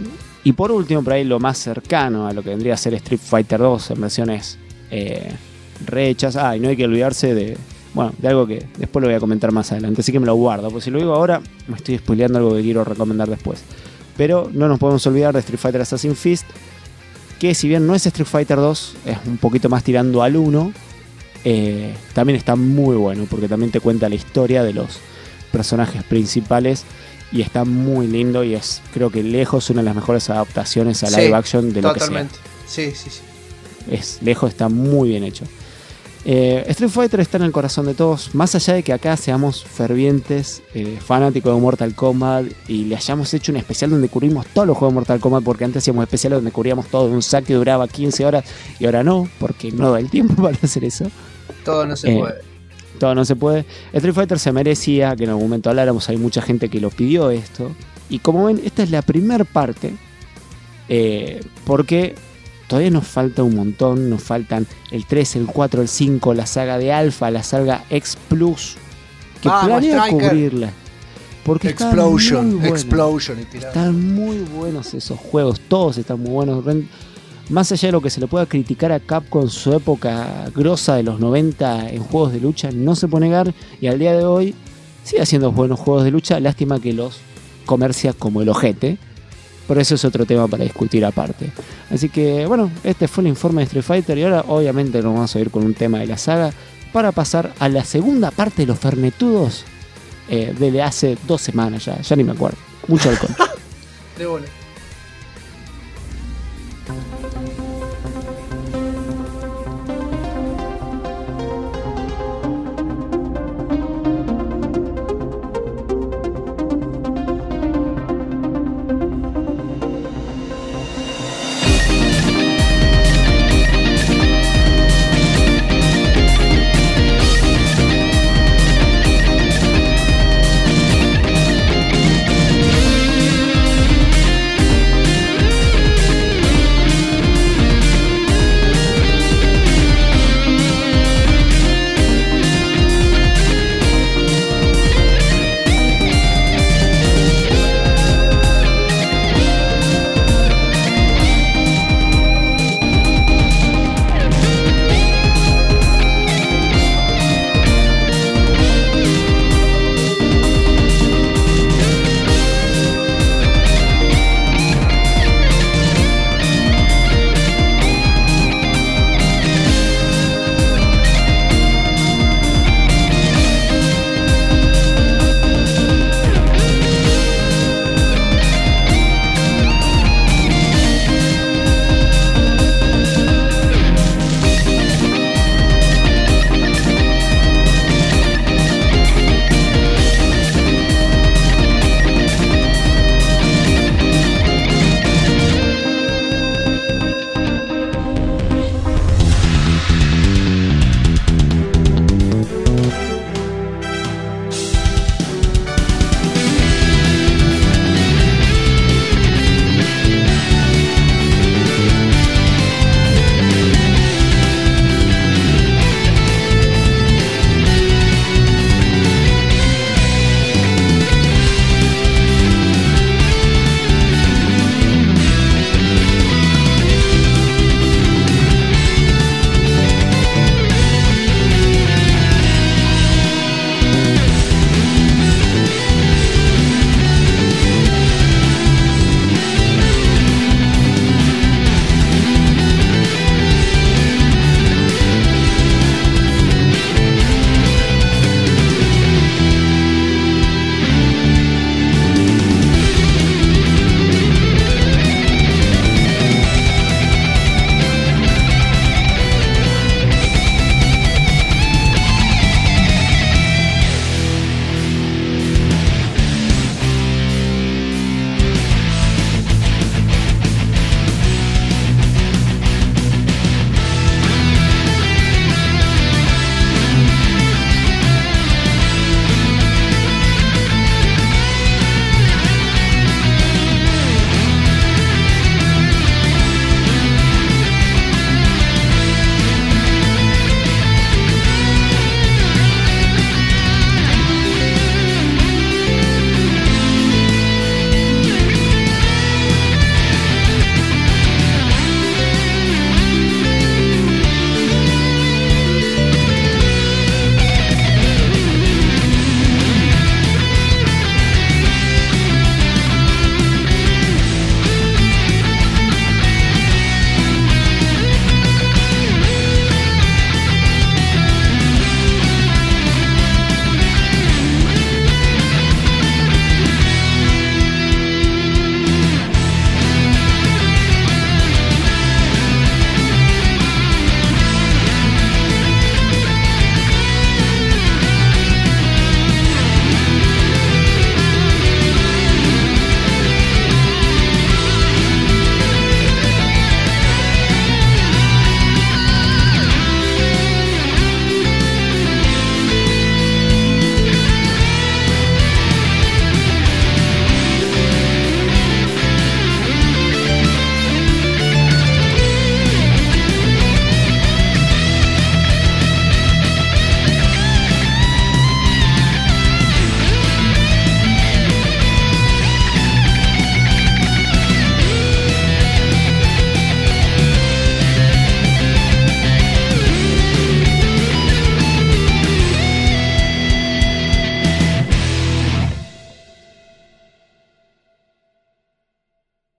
Y por último, por ahí lo más cercano a lo que vendría a ser Street Fighter 2 en versiones rehechas. Y no hay que olvidarse de algo que después lo voy a comentar más adelante, así que me lo guardo, porque si lo digo ahora me estoy spoileando algo que quiero recomendar después. Pero no nos podemos olvidar de Street Fighter Assassin's Fist, que si bien no es Street Fighter 2, es un poquito más tirando al 1, también está muy bueno, porque también te cuenta la historia de los personajes principales y está muy lindo y es, creo que lejos, una de las mejores adaptaciones a live action de lo que sea. Totalmente. Sí. Está muy bien hecho. Street Fighter está en el corazón de todos, más allá de que acá seamos fervientes fanáticos de Mortal Kombat y le hayamos hecho un especial donde cubrimos todos los juegos de Mortal Kombat, porque antes hacíamos especiales donde cubríamos todo de un saque que duraba 15 horas y ahora no, porque no da el tiempo para hacer eso. Todo no se puede. Todo no se puede. Street Fighter se merecía que en algún momento habláramos, hay mucha gente que lo pidió esto, y como ven, esta es la primera parte, porque todavía nos falta un montón, nos faltan el 3, el 4, el 5, la saga de Alpha, la saga X Plus, que planeo cubrirla. Porque Explosion. Están muy buenos esos juegos, todos están muy buenos. Más allá de lo que se le pueda criticar a Capcom en su época grosa de los 90 en juegos de lucha, no se puede negar, y al día de hoy sigue haciendo buenos juegos de lucha, lástima que los comercia como el ojete. Pero eso es otro tema para discutir aparte. Así que bueno, este fue el informe de Street Fighter y ahora obviamente nos vamos a ir con un tema de la saga para pasar a la segunda parte de los fernetudos de hace 2 semanas ya ni me acuerdo. Mucho alcohol. De bola.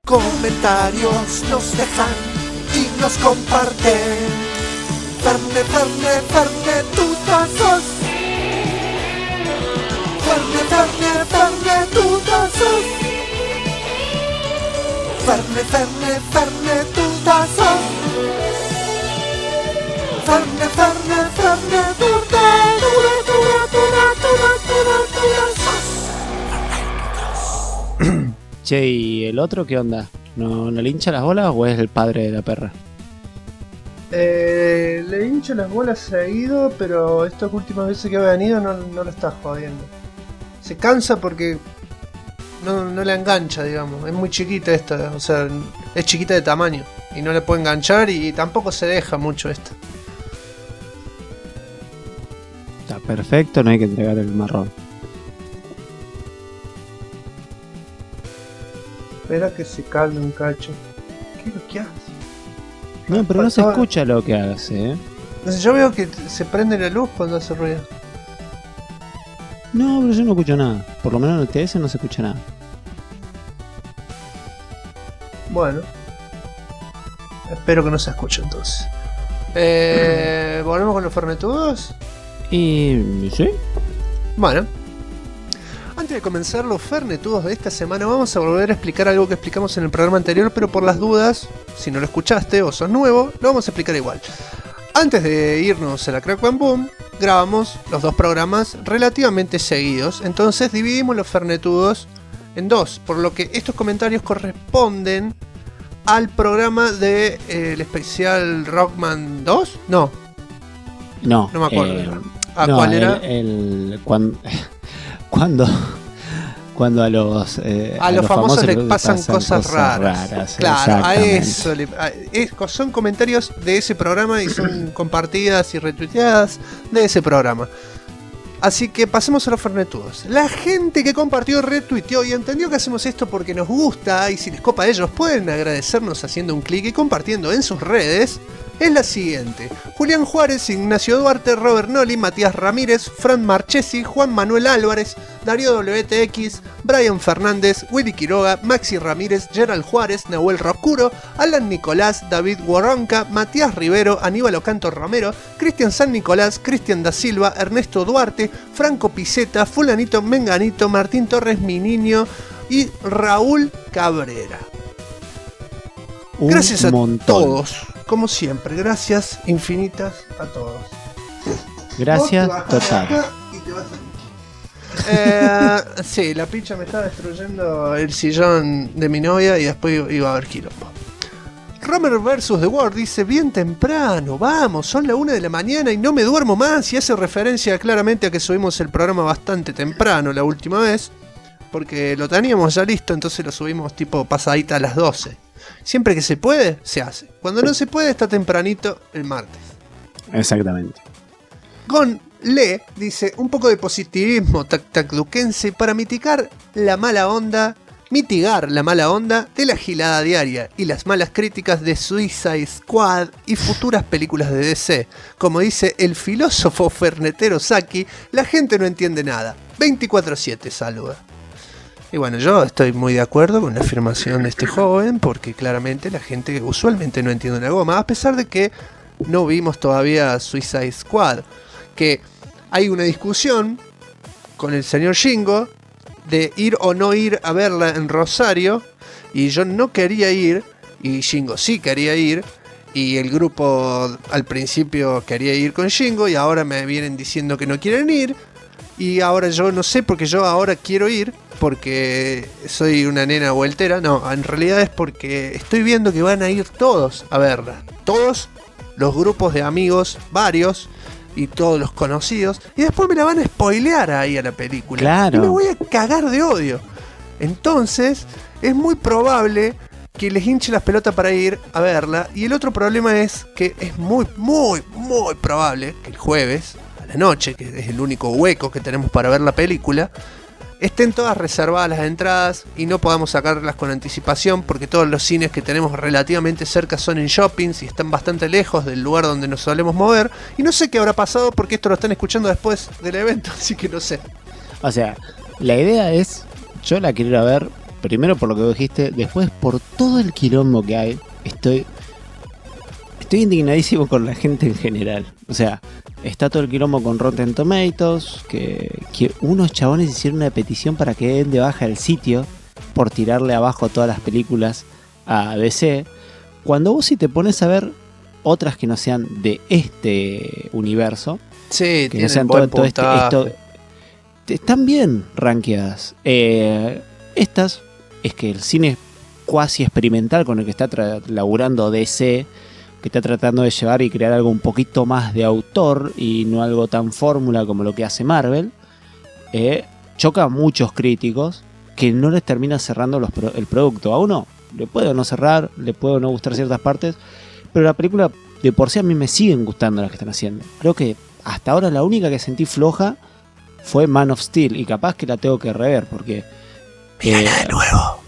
comentarios nos dejan y nos comparten. Ferne, Ferne, Ferne, tú sos. Ferne, Ferne, Ferne, tú sos. Ferne, Ferne, Ferne, tú sos. Ferne, Ferne, Ferne, tú sos. Che, ¿y el otro qué onda? ¿No le hincha las bolas o es el padre de la perra? Le hincho las bolas seguido, pero estas últimas veces que ha venido no lo está jodiendo. Se cansa porque no le engancha, digamos. Es muy chiquita esta, o sea, es chiquita de tamaño y no le puede enganchar y tampoco se deja mucho esta. Está perfecto, no hay que entregar el marrón. Espera que se calme un cacho. ¿Qué es lo que hace? No, pero no se escucha lo que hace, ¿eh? Entonces yo veo que se prende la luz cuando hace ruido. No, pero yo no escucho nada. Por lo menos en el TS no se escucha nada. Bueno. Espero que no se escuche entonces. ¿Volvemos con los fernetudos? Y... ¿sí? Bueno. Antes de comenzar los fernetudos de esta semana, vamos a volver a explicar algo que explicamos en el programa anterior, pero por las dudas, si no lo escuchaste o sos nuevo, lo vamos a explicar igual. Antes de irnos a la Crack Bam Boom, grabamos los dos programas relativamente seguidos, entonces dividimos los fernetudos en dos, por lo que estos comentarios corresponden al programa de el especial Rockman 2, no me acuerdo. No, ¿Cuál era? Cuando a los famosos les pasan cosas raras. Claro, a eso son comentarios de ese programa y son compartidas y retuiteadas de ese programa. Así que pasemos a los fernetudos. La gente que compartió, retuiteó y entendió que hacemos esto porque nos gusta y si les copa a ellos pueden agradecernos haciendo un clic y compartiendo en sus redes, es la siguiente: Julián Juárez, Ignacio Duarte, Robert Noli, Matías Ramírez, Fran Marchesi, Juan Manuel Álvarez, Darío WTX, Brian Fernández, Willy Quiroga, Maxi Ramírez, Gerald Juárez, Nahuel Rocuro, Alan Nicolás, David Guarronca, Matías Rivero, Aníbal Ocanto Romero, Cristian San Nicolás, Cristian da Silva, Ernesto Duarte, Franco Piceta, Fulanito Menganito, Martín Torres Mi Niño y Raúl Cabrera. Gracias a todos, como siempre, gracias infinitas a todos. Gracias total. Sí, la picha me estaba destruyendo el sillón de mi novia y después iba a haber quilombo. Romer vs. The World dice: bien temprano, vamos, son la 1 de la mañana y no me duermo más. Y hace referencia claramente a que subimos el programa bastante temprano la última vez, porque lo teníamos ya listo, entonces lo subimos tipo pasadita a las 12. Siempre que se puede, se hace. Cuando no se puede, está tempranito el martes. Exactamente. Gon Le dice: un poco de positivismo tactacluquense para mitigar la mala onda de la gilada diaria y las malas críticas de Suicide Squad y futuras películas de DC. Como dice el filósofo fernetero Saki, la gente no entiende nada. 24/7 saluda. Y bueno, yo estoy muy de acuerdo con la afirmación de este joven, porque claramente la gente usualmente no entiende una goma, a pesar de que no vimos todavía Suicide Squad, que hay una discusión con el señor Shingo de ir o no ir a verla en Rosario, y yo no quería ir, y Shingo sí quería ir, y el grupo al principio quería ir con Shingo, y ahora me vienen diciendo que no quieren ir, y ahora yo no sé, porque yo ahora quiero ir, porque soy una nena vueltera. No, en realidad es porque estoy viendo que van a ir todos a verla. Todos los grupos de amigos, varios, y todos los conocidos. Y después me la van a spoilear ahí a la película. Claro. Y me voy a cagar de odio. Entonces, es muy probable que les hinche las pelotas para ir a verla. Y el otro problema es que es muy probable que el jueves, a la noche, que es el único hueco que tenemos para ver la película, estén todas reservadas las entradas y no podamos sacarlas con anticipación, porque todos los cines que tenemos relativamente cerca son en shoppings y están bastante lejos del lugar donde nos solemos mover. Y no sé qué habrá pasado, porque esto lo están escuchando después del evento, así que no sé. O sea, la idea es, yo la quiero ir a ver Primero por lo que vos dijiste, después por todo el quilombo que hay. Estoy indignadísimo con la gente en general. O sea, está todo el quilombo con Rotten Tomatoes, que unos chabones hicieron una petición para que den de baja el sitio por tirarle abajo todas las películas a DC. Cuando vos si te pones a ver otras que no sean de este universo, Sí, que no sean todo esto, están bien rankeadas. Estas es que el cine cuasi experimental con el que está laburando DC, que está tratando de llevar y crear algo un poquito más de autor y no algo tan fórmula como lo que hace Marvel, choca a muchos críticos que no les termina cerrando el producto. A uno le puede o no cerrar, le puede o no gustar ciertas partes, pero la película de por sí a mí me siguen gustando las que están haciendo. Creo que hasta ahora la única que sentí floja fue Man of Steel, y capaz que la tengo que rever porque Mírala de nuevo.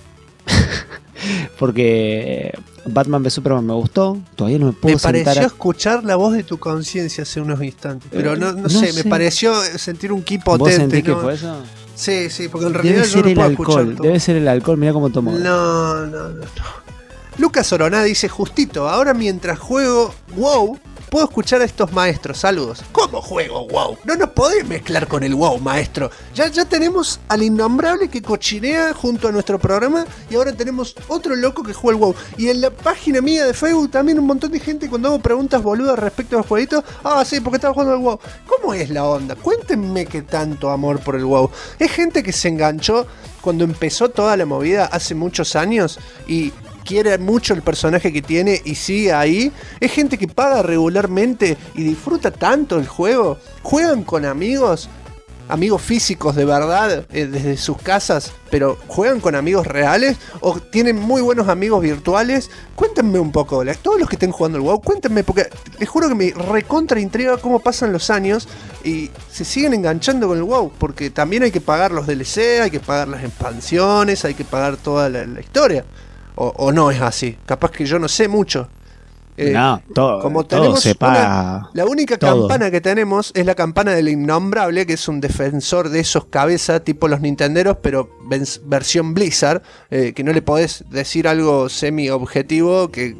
porque Batman v Superman me gustó, todavía no me puedo Me pareció sentar escuchar la voz de tu conciencia hace unos instantes, pero no no sé, sé. me pareció sentir un ki ¿Vos potente. sentís que ¿no? fue eso? Sí, porque en realidad Debe yo ser no el puedo escuchar alcohol, todo. debe ser el alcohol, mirá cómo tomó. No. Lucas Oroná dice, justito, ahora mientras juego WoW, puedo escuchar a estos maestros, saludos. ¿Cómo juego WoW? No nos podés mezclar con el WoW, maestro. Ya tenemos al innombrable que cochinea junto a nuestro programa y ahora tenemos otro loco que juega el WoW. Y en la página mía de Facebook también un montón de gente cuando hago preguntas boludas respecto a los jueguitos. Ah, sí, porque estaba jugando al WoW. ¿Cómo es la onda? Cuéntenme qué tanto amor por el WoW. Es gente que se enganchó cuando empezó toda la movida hace muchos años y quiere mucho el personaje que tiene y sigue ahí. Es gente que paga regularmente y disfruta tanto el juego. Juegan con amigos físicos de verdad, desde sus casas, pero juegan con amigos reales o tienen muy buenos amigos virtuales. Cuéntenme un poco, todos los que estén jugando el WoW, cuéntenme, porque les juro que me recontra intriga cómo pasan los años y se siguen enganchando con el WoW, porque también hay que pagar los DLC, hay que pagar las expansiones, hay que pagar toda la historia. O no es así, capaz que yo no sé mucho. No, como todo tenemos se paga. la única todo. campana que tenemos es la campana del innombrable, que es un defensor de esos cabezas tipo los nintenderos, pero versión Blizzard, que no le podés decir algo semi-objetivo que...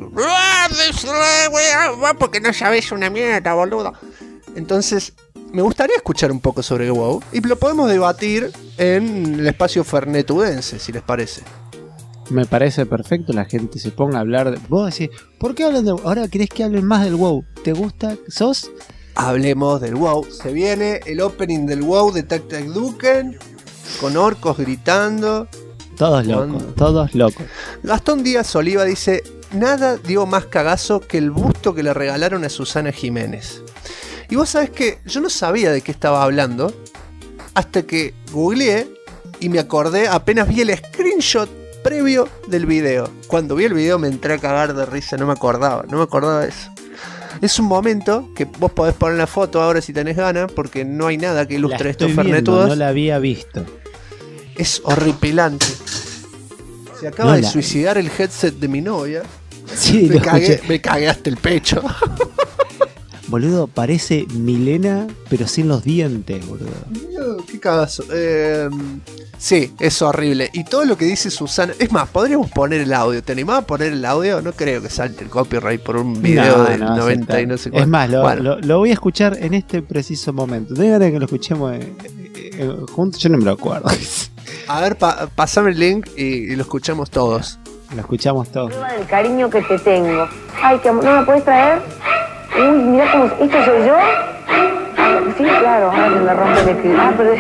porque no sabés una mierda, boludo. Entonces, me gustaría escuchar un poco sobre WoW y lo podemos debatir en el espacio fernetudense, si les parece. Me parece perfecto, la gente se ponga a hablar de... Vos decís, ¿por qué hablan de... Ahora querés que hablen más del WoW? ¿Te gusta? ¿Sos? Hablemos del WoW. Se viene el opening del WoW de Tak Tak Duken, con orcos gritando. Todos locos, todos locos. Gastón Díaz Oliva dice, nada dio más cagazo que el busto que le regalaron a Susana Jiménez. Y vos sabés que yo no sabía de qué estaba hablando hasta que googleé y me acordé, apenas vi el screenshot previo del video. Cuando vi el video me entré a cagar de risa, no me acordaba de eso. Es un momento que vos podés poner la foto ahora si tenés ganas, porque no hay nada que ilustre estos fernetudos. No la había visto. Es horripilante. Se acaba de suicidar el headset de mi novia. Sí, me cagué hasta el pecho. Boludo, parece Milena, pero sin los dientes, boludo. Qué cagazo. Sí, es horrible. Y todo lo que dice Susana... Es más, podríamos poner el audio. ¿Te animás a poner el audio? No creo que salte el copyright por un video del 90 y no sé cuánto. Es más, lo voy a escuchar en este preciso momento. ¿Tenés ganas de que lo escuchemos juntos? Yo no me lo acuerdo. A ver, pasame el link y lo escuchamos todos. Lo escuchamos todos. El cariño que te tengo. Ay, que ¿no me puedes traer? Uy, mira cómo... ¿Esto soy yo? Sí, claro, ahora se me rompe el equilibrio. Ah, pero es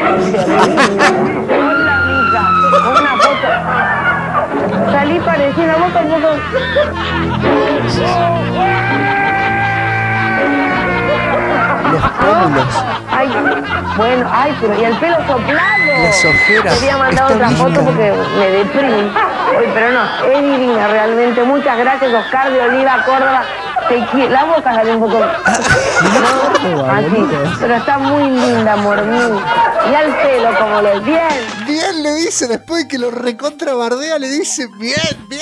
hola, mija. Una foto. Salí parecida, vos tampoco. Los pómulos. Ay, bueno, ay, pero y el pelo soplado. Las ojeras. Quería mandar Está otra foto linda. porque me deprimí. Oye, pero no, es divina realmente. Muchas gracias, Oscar de Oliva, Córdoba. La boca sale un poco... No, así, pero está muy linda, amor mío. Y al pelo, como lo es. Bien. Bien, le dice, después de que lo recontra bardea, le dice, bien.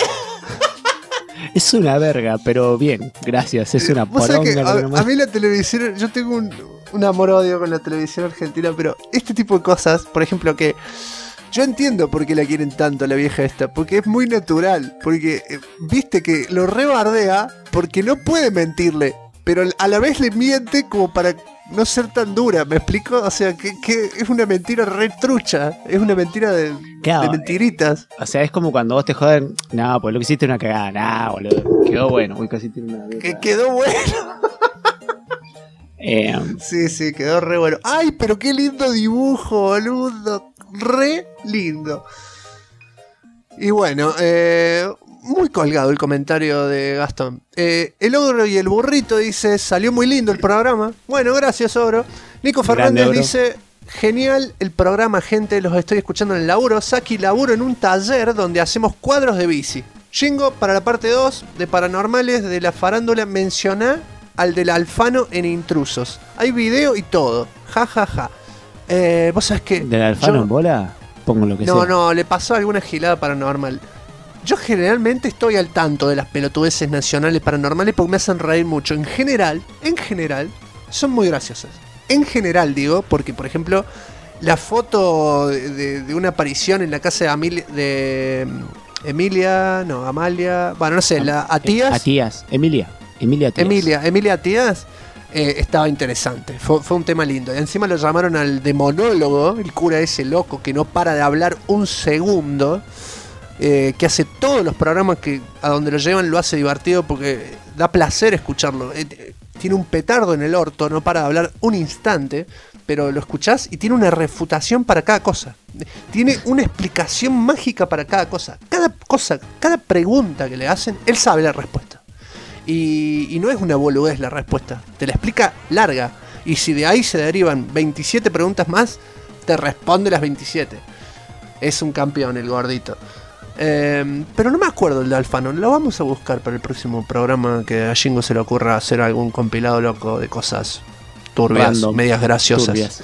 Es una verga, pero bien, gracias. Es una Vos sabés poronga. que a mí la televisión, yo tengo un amor-odio con la televisión argentina, pero este tipo de cosas, por ejemplo, que Yo entiendo por qué la quieren tanto la vieja esta, porque es muy natural, porque viste que lo rebardea porque no puede mentirle, pero a la vez le miente como para no ser tan dura, ¿me explico? O sea, que es una mentira re trucha, es una mentira de mentiritas. O sea, es como cuando vos te joden, no, pues lo que hiciste es una cagada, no, boludo, quedó bueno, uy, casi tiene una Que quedó bueno. Sí, quedó re bueno. Ay, pero qué lindo dibujo, boludo. Re lindo. Y bueno, muy colgado el comentario de Gastón. El ogro y el burrito dice, salió muy lindo el programa. Bueno, gracias, ogro. Nico Fernández Grande, dice, genial el programa, gente, los estoy escuchando en el laburo. Saki, laburo en un taller donde hacemos cuadros de bici. Jingo, para la parte 2 de Paranormales de la farándula, mencioná al del Alfano en Intrusos. Hay video y todo. Ja, ja, ja. Vos sabés que... ¿Del Alfano en bola? Pongo lo que sea. No, le pasó alguna gilada paranormal. Yo generalmente estoy al tanto de las pelotudeces nacionales paranormales porque me hacen reír mucho. En general, son muy graciosas. En general, digo, porque, por ejemplo, la foto de una aparición en la casa de Amalia... Bueno, no sé, Atías. Emilia Atías. Estaba interesante, fue un tema lindo. Y encima lo llamaron al demonólogo, el cura ese loco que no para de hablar un segundo, que hace todos los programas que a donde lo llevan lo hace divertido porque da placer escucharlo. Tiene un petardo en el orto, no para de hablar un instante, pero lo escuchás y tiene una refutación para cada cosa. Tiene una explicación mágica para cada cosa. Cada pregunta que le hacen, él sabe la respuesta. Y no es una boludez la respuesta, te la explica larga. Y si de ahí se derivan 27 preguntas más, te responde las 27. Es un campeón el gordito. Pero no me acuerdo el de Alfano, lo vamos a buscar para el próximo programa que a Jingo se le ocurra hacer algún compilado loco de cosas turbias, random, medias graciosas. Turbias.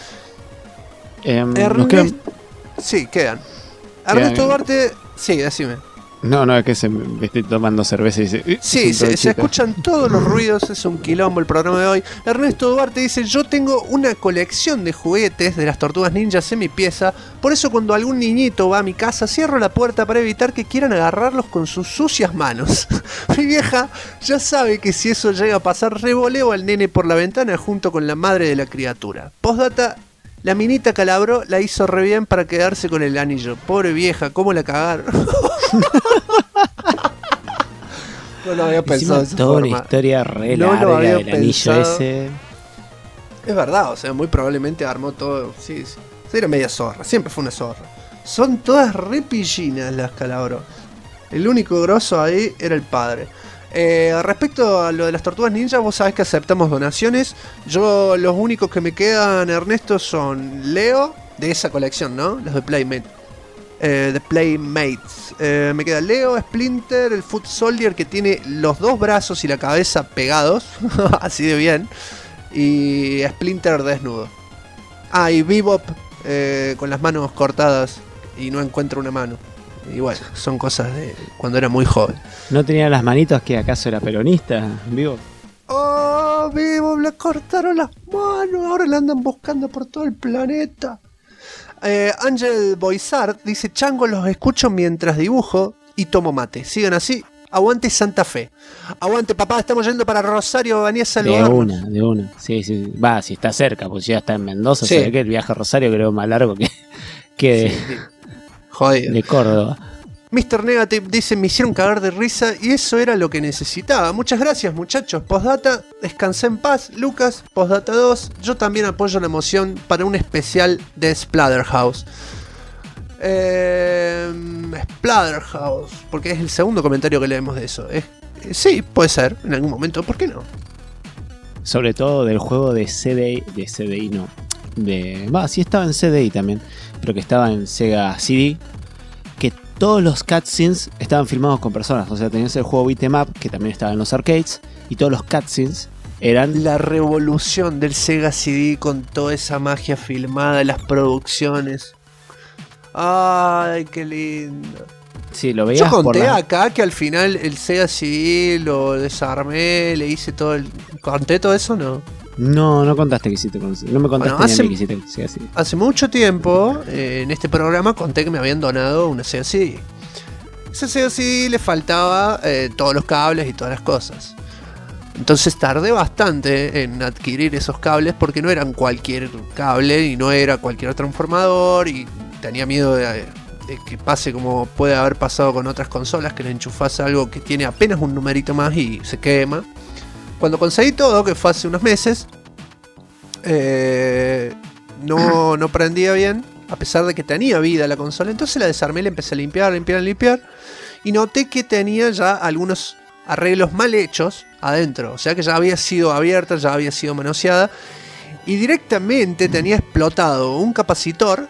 Sí, quedan. Ernesto Duarte, sí, decime. No, es que me estoy tomando cerveza y dice... Sí, se escuchan todos los ruidos, es un quilombo el programa de hoy. Ernesto Duarte dice, yo tengo una colección de juguetes de las Tortugas Ninjas en mi pieza, por eso cuando algún niñito va a mi casa cierro la puerta para evitar que quieran agarrarlos con sus sucias manos. Mi vieja ya sabe que si eso llega a pasar, revoleo al nene por la ventana junto con la madre de la criatura. Postdata, la minita Calabró la hizo re bien para quedarse con el anillo. Pobre vieja, ¿cómo la cagaron? No lo había pensado de esa toda forma. Una historia re larga del anillo ese. Es verdad, o sea, muy probablemente armó todo. Sí. Era media zorra, siempre fue una zorra. Son todas re pillinas las Calabró. El único grosso ahí era el padre. Respecto a lo de las Tortugas Ninja, vos sabés que aceptamos donaciones. Yo, los únicos que me quedan, Ernesto, son Leo, de esa colección, ¿no? Los de Playmates. Me queda Leo, Splinter, el Foot Soldier que tiene los dos brazos y la cabeza pegados, así de bien, y Splinter desnudo. Y Bebop con las manos cortadas y no encuentro una mano. Y bueno, son cosas de cuando era muy joven. ¿No tenía las manitos que acaso era peronista, Bebop? Oh, Bebop, le cortaron las manos, ahora la andan buscando por todo el planeta. Ángel Boizard dice, Chango, los escucho mientras dibujo y tomo mate. Sigan así. Aguante Santa Fe. Aguante, papá, estamos yendo para Rosario, venía a saludarnos. De una. Sí. Va, si está cerca, pues ya está en Mendoza. Sí. Se ve que el viaje a Rosario creo más largo que de Córdoba. Mr. Negative dice, me hicieron cagar de risa y eso era lo que necesitaba. Muchas gracias, muchachos. Postdata, descansé en paz. Lucas, Postdata 2. Yo también apoyo la emoción para un especial de Splatterhouse. Splatterhouse, porque es el segundo comentario que leemos de eso. Sí, puede ser, en algún momento, ¿por qué no? Sobre todo del juego de CDI, no. Sí estaba en CDI también, pero que estaba en Sega CD. Que todos los cutscenes estaban filmados con personas. O sea, tenías el juego Beat 'em Up, que también estaba en los arcades, y todos los cutscenes eran... La revolución del Sega CD con toda esa magia filmada, las producciones. Ay, qué lindo. Sí, lo veías. Yo conté acá que al final el Sega CD lo desarmé, le hice todo el... ¿Conté todo eso o no? No contaste que hiciste con Sega. No me contaste Bueno, ni a mí que hiciste con Sega CD. Hace mucho tiempo, en este programa conté que me habían donado una Sega CD. Esa Sega CD le faltaba todos los cables y todas las cosas. Entonces tardé bastante en adquirir esos cables porque no eran cualquier cable y no era cualquier transformador y tenía miedo de que pase como puede haber pasado con otras consolas, que le enchufas algo que tiene apenas un numerito más y se quema. Cuando conseguí todo, que fue hace unos meses, no prendía bien, a pesar de que tenía vida la consola. Entonces la desarmé, la empecé a limpiar y noté que tenía ya algunos arreglos mal hechos adentro, o sea que ya había sido abierta, ya había sido manoseada y directamente tenía explotado un capacitor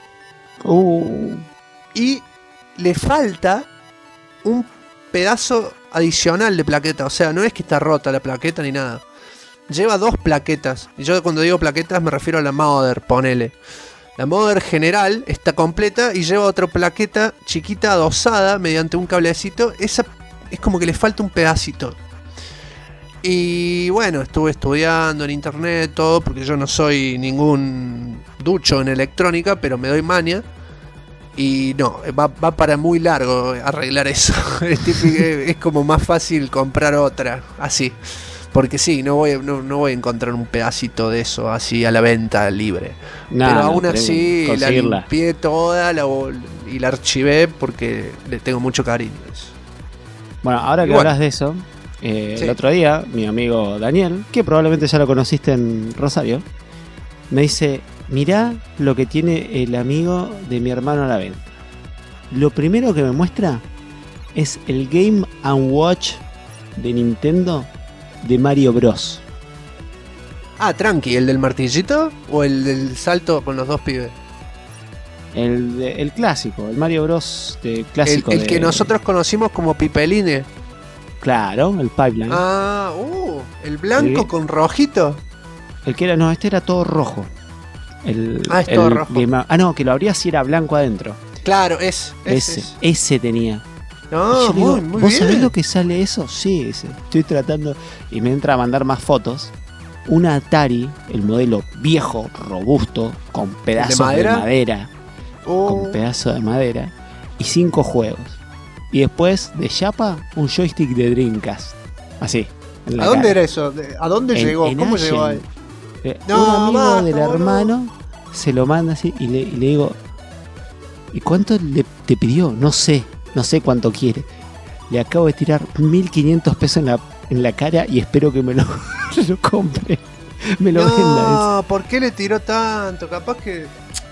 y le falta un pedazo adicional de plaqueta, o sea, no es que está rota la plaqueta ni nada, lleva 2 plaquetas, y yo cuando digo plaquetas me refiero a la mother, ponele. La mother general está completa y lleva otra plaqueta chiquita adosada mediante un cablecito. Esa es como que le falta un pedacito. Y bueno, estuve estudiando en internet todo, porque yo no soy ningún ducho en electrónica, pero me doy maña. Y no, va para muy largo arreglar eso. Es como más fácil comprar otra, así. Porque sí, no voy a encontrar un pedacito de eso así a la venta libre. Pero aún así la limpié toda y la archivé porque le tengo mucho cariño a eso. Bueno, ahora que hablas de eso, sí. El otro día mi amigo Daniel, que probablemente ya lo conociste en Rosario, me dice: mirá lo que tiene el amigo de mi hermano a la venta. Lo primero que me muestra es el Game & Watch de Nintendo de Mario Bros. Ah, tranqui, ¿el del martillito o el del salto con los 2 pibes? El clásico, el Mario Bros. Clásico. El que nosotros conocimos como Pipeline. Claro, el Pipeline. Ah, el blanco con rojito. El que era, no, este era todo rojo. Es todo rojo. No, que lo abrías y era blanco adentro. Claro, ese tenía. No, muy bien. ¿Vos sabés lo que sale eso? Sí, ese. Estoy tratando. Y me entra a mandar más fotos. Una Atari, el modelo viejo, robusto, con pedazos de madera. Con pedazos de madera. Y 5 juegos. Y después, de chapa, un joystick de Dreamcast. Así. ¿A dónde era eso? ¿A dónde llegó? ¿Cómo llegó ahí? Un amigo del hermano se lo manda así y le digo: ¿y cuánto te pidió? No sé cuánto quiere. Le acabo de tirar 1.500 pesos en la cara y espero que me lo compre. Me lo venda. No, ¿por qué le tiró tanto? Capaz que...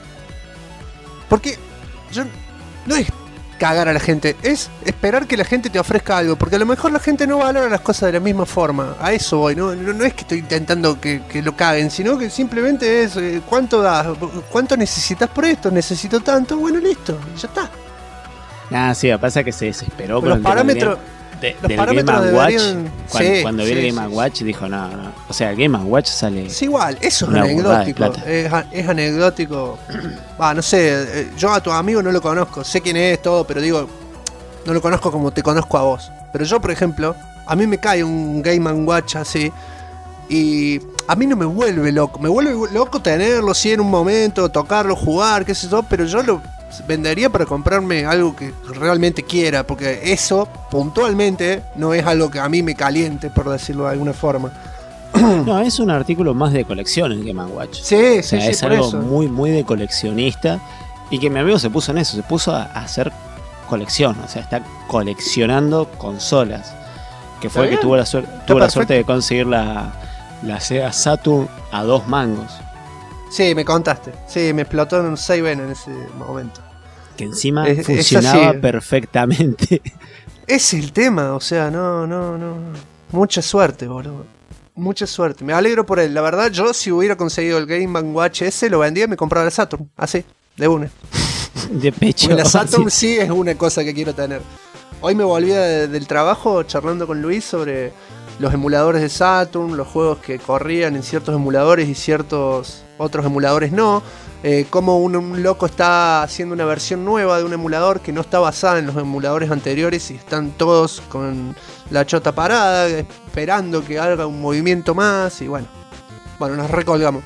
Porque no es cagar a la gente, es esperar que la gente te ofrezca algo, porque a lo mejor la gente no valora las cosas de la misma forma. A eso voy, no es que estoy intentando que lo caguen, sino que simplemente es ¿cuánto das? ¿Cuánto necesitas por esto? Necesito tanto, bueno, listo, ya está. Sí, pasa que se desesperó con los parámetros. Del Game & Watch, cuando vi el Game & Watch dijo no. O sea, el Game & Watch sale. Es igual, eso es anecdótico. Es anecdótico. No sé, yo a tu amigo no lo conozco, sé quién es todo, pero digo, no lo conozco como te conozco a vos. Pero yo, por ejemplo, a mí me cae un Game & Watch así y a mí no me vuelve loco. Me vuelve loco tenerlo, sí, en un momento, tocarlo, jugar, qué sé yo, pero yo lo vendería para comprarme algo que realmente quiera, porque eso puntualmente no es algo que a mí me caliente, por decirlo de alguna forma. No, es un artículo más de colección el Game & Watch. Sí, es algo muy, muy de coleccionista. Y que mi amigo se puso en eso, se puso a hacer colección. O sea, está coleccionando consolas. Que fue que tuvo la suerte de conseguir la Sega Saturn a 2 mangos. Sí, me contaste. Sí, me explotó en un 6 en ese momento. Que encima funcionaba perfectamente. Es el tema, o sea, no. Mucha suerte, boludo. Mucha suerte. Me alegro por él. La verdad, yo si hubiera conseguido el Game & Watch ese, lo vendía y me compraba la Saturn. Así, de una. De pecho. Porque la Saturn sí es una cosa que quiero tener. Hoy me volví del trabajo charlando con Luis sobre los emuladores de Saturn, los juegos que corrían en ciertos emuladores y ciertos otros emuladores no. Como un loco está haciendo una versión nueva de un emulador que no está basada en los emuladores anteriores y están todos con la chota parada, esperando que haga un movimiento más y bueno. Bueno, nos recolgamos.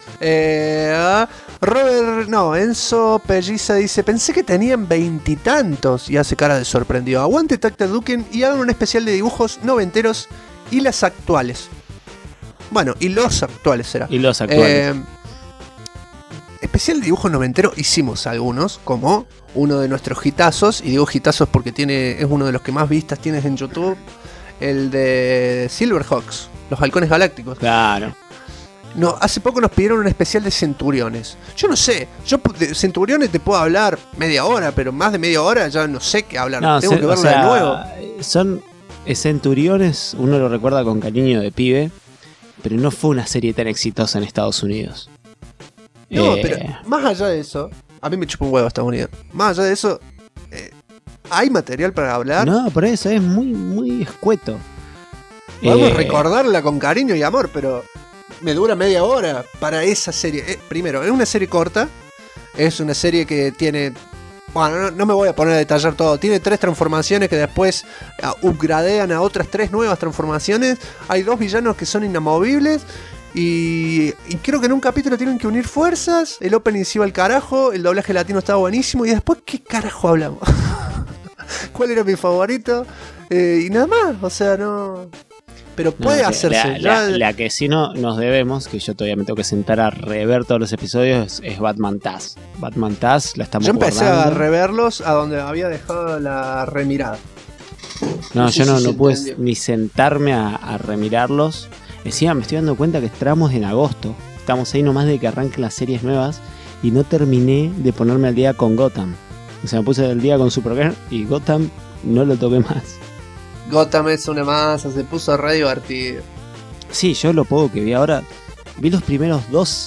Enzo Pelliza dice: pensé que tenían 20 y tantos. Y hace cara de sorprendido. Aguante Tacta Duken y hagan un especial de dibujos noventeros y las actuales. Bueno, y los actuales será. Y los actuales. Especial de dibujos noventeros hicimos algunos, como uno de nuestros hitazos. Y digo hitazos porque es uno de los que más vistas tienes en YouTube. El de Silverhawks, los halcones galácticos. Claro. No, hace poco nos pidieron un especial de centuriones. Yo no sé, yo de centuriones te puedo hablar media hora, pero más de media hora ya no sé qué hablar. No, tengo que verla de nuevo. Son centuriones, uno lo recuerda con cariño de pibe, pero no fue una serie tan exitosa en Estados Unidos. No, pero más allá de eso, a mí me chupa un huevo Estados Unidos. Más allá de eso, ¿hay material para hablar? No, por eso es muy, muy escueto. Podemos recordarla con cariño y amor, pero me dura media hora para esa serie. Primero, es una serie corta. Es una serie que tiene... Bueno, no me voy a poner a detallar todo. Tiene 3 transformaciones que después upgradean a otras 3 nuevas transformaciones. Hay 2 villanos que son inamovibles. Y creo que en un capítulo tienen que unir fuerzas. El opening se iba al carajo. El doblaje latino estaba buenísimo. Y después, ¿qué carajo hablamos? ¿Cuál era mi favorito? Y nada más. O sea, no... Pero puede hacerse. La que sí no nos debemos, que yo todavía me tengo que sentar a rever todos los episodios, es Batman Taz. Batman Taz la estamos guardando. Yo empecé a reverlos a donde había dejado la remirada. No, yo no pude ni sentarme a remirarlos. Encima me estoy dando cuenta que estamos en agosto. Estamos ahí nomás de que arranquen las series nuevas. Y no terminé de ponerme al día con Gotham. O sea, me puse al día con Supergirl y Gotham no lo toqué más. Gotham es una masa, se puso re divertido. Sí, yo lo poco que vi ahora, vi los primeros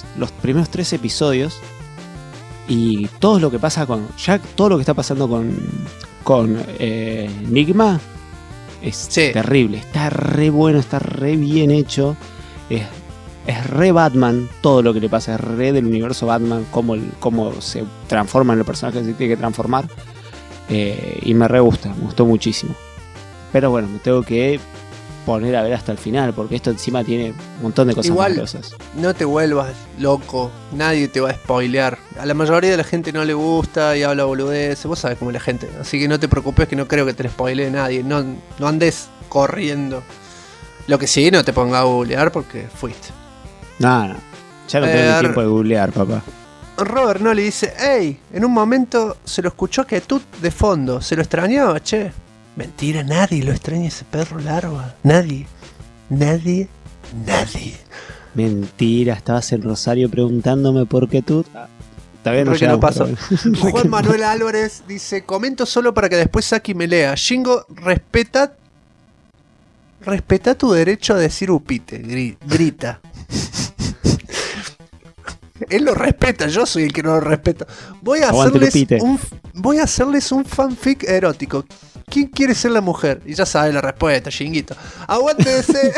3 episodios y todo lo que pasa con Jack, todo lo que está pasando con Enigma es terrible, está re bueno, está re bien hecho, es re Batman, todo lo que le pasa es re del universo Batman, cómo se transforma en el personaje que se tiene que transformar, y me re gusta, me gustó muchísimo. Pero bueno, me tengo que poner a ver hasta el final, porque esto encima tiene un montón de cosas maravillosas. No te vuelvas loco, nadie te va a spoilear. A la mayoría de la gente no le gusta y habla boludeces, vos sabés cómo es la gente. Así que no te preocupes, que no creo que te spoilee nadie. No andes corriendo. Lo que sí, no te pongas a googlear porque fuiste. No, ya no tengo ni tiempo de googlear, papá. Robert no le dice: hey, en un momento se lo escuchó que tú de fondo, ¿se lo extrañaba, che? Mentira, nadie lo extraña ese perro larva. Nadie. Mentira, estabas en Rosario preguntándome por qué tú... Todavía no llegamos, pasó. Juan Manuel Álvarez dice: comento solo para que después Saki me lea. Shingo, respeta tu derecho a decir upite. Grita. Él lo respeta, yo soy el que no lo respeta. Voy a hacerles un fanfic erótico. ¿Quién quiere ser la mujer? Y ya sabe la respuesta, Shinguito. Aguante DC.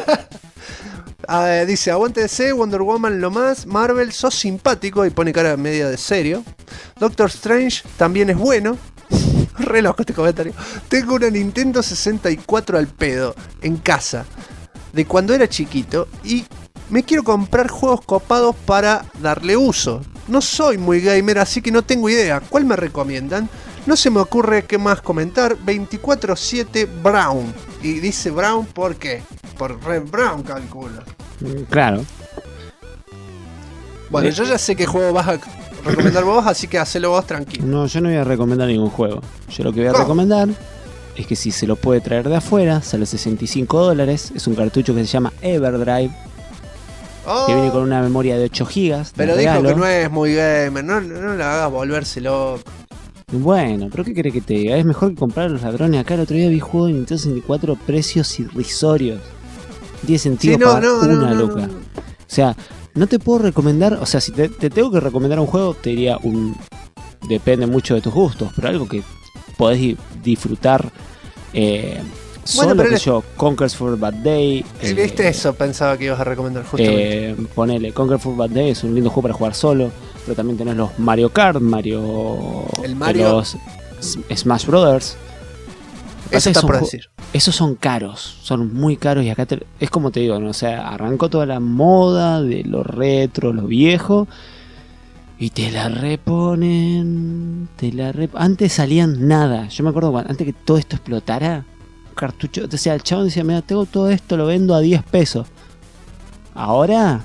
Dice: aguante DC, Wonder Woman lo más, Marvel, sos simpático, y pone cara media de serio. Doctor Strange también es bueno. Re loco este comentario. Tengo una Nintendo 64 al pedo en casa de cuando era chiquito y me quiero comprar juegos copados para darle uso. No soy muy gamer, así que no tengo idea. ¿Cuál me recomiendan? No se me ocurre qué más comentar. 24/7 Brown. Y dice Brown, ¿por qué? Por Red Brown, calculo. Claro. Bueno, yo ya sé qué juego vas a recomendar vos, así que hacelo vos tranquilo. No, yo no voy a recomendar ningún juego. Yo lo que voy a recomendar es que si se lo puede traer de afuera, sale $65. Es un cartucho que se llama Everdrive. Que viene con una memoria de 8 GB. Pero dijo que no es muy gamer. No le hagas volverse loco. Bueno, pero ¿qué querés que te diga? Es mejor que comprar a los ladrones. Acá el otro día vi juego de Nintendo 64, precios irrisorios. No tiene sentido pagar una loca. O sea, no te puedo recomendar. O sea, si te tengo que recomendar un juego, te diría depende mucho de tus gustos, pero algo que podés disfrutar. Solo que yo, Conker's for Bad Day. ¿Viste eso? Pensaba que ibas a recomendar justamente. Ponele, Conker for Bad Day es un lindo juego para jugar solo. Pero también tenés los Mario Kart, el Mario, los Smash Brothers. Eso está por decir. esos son caros, son muy caros y acá es como te digo, ¿no? O sea, arrancó toda la moda de lo retro, lo viejo y te la reponen, antes salían nada, yo me acuerdo antes que todo esto explotara, cartucho, o sea, el chabón decía, mira, tengo todo esto, lo vendo a 10 pesos. Ahora,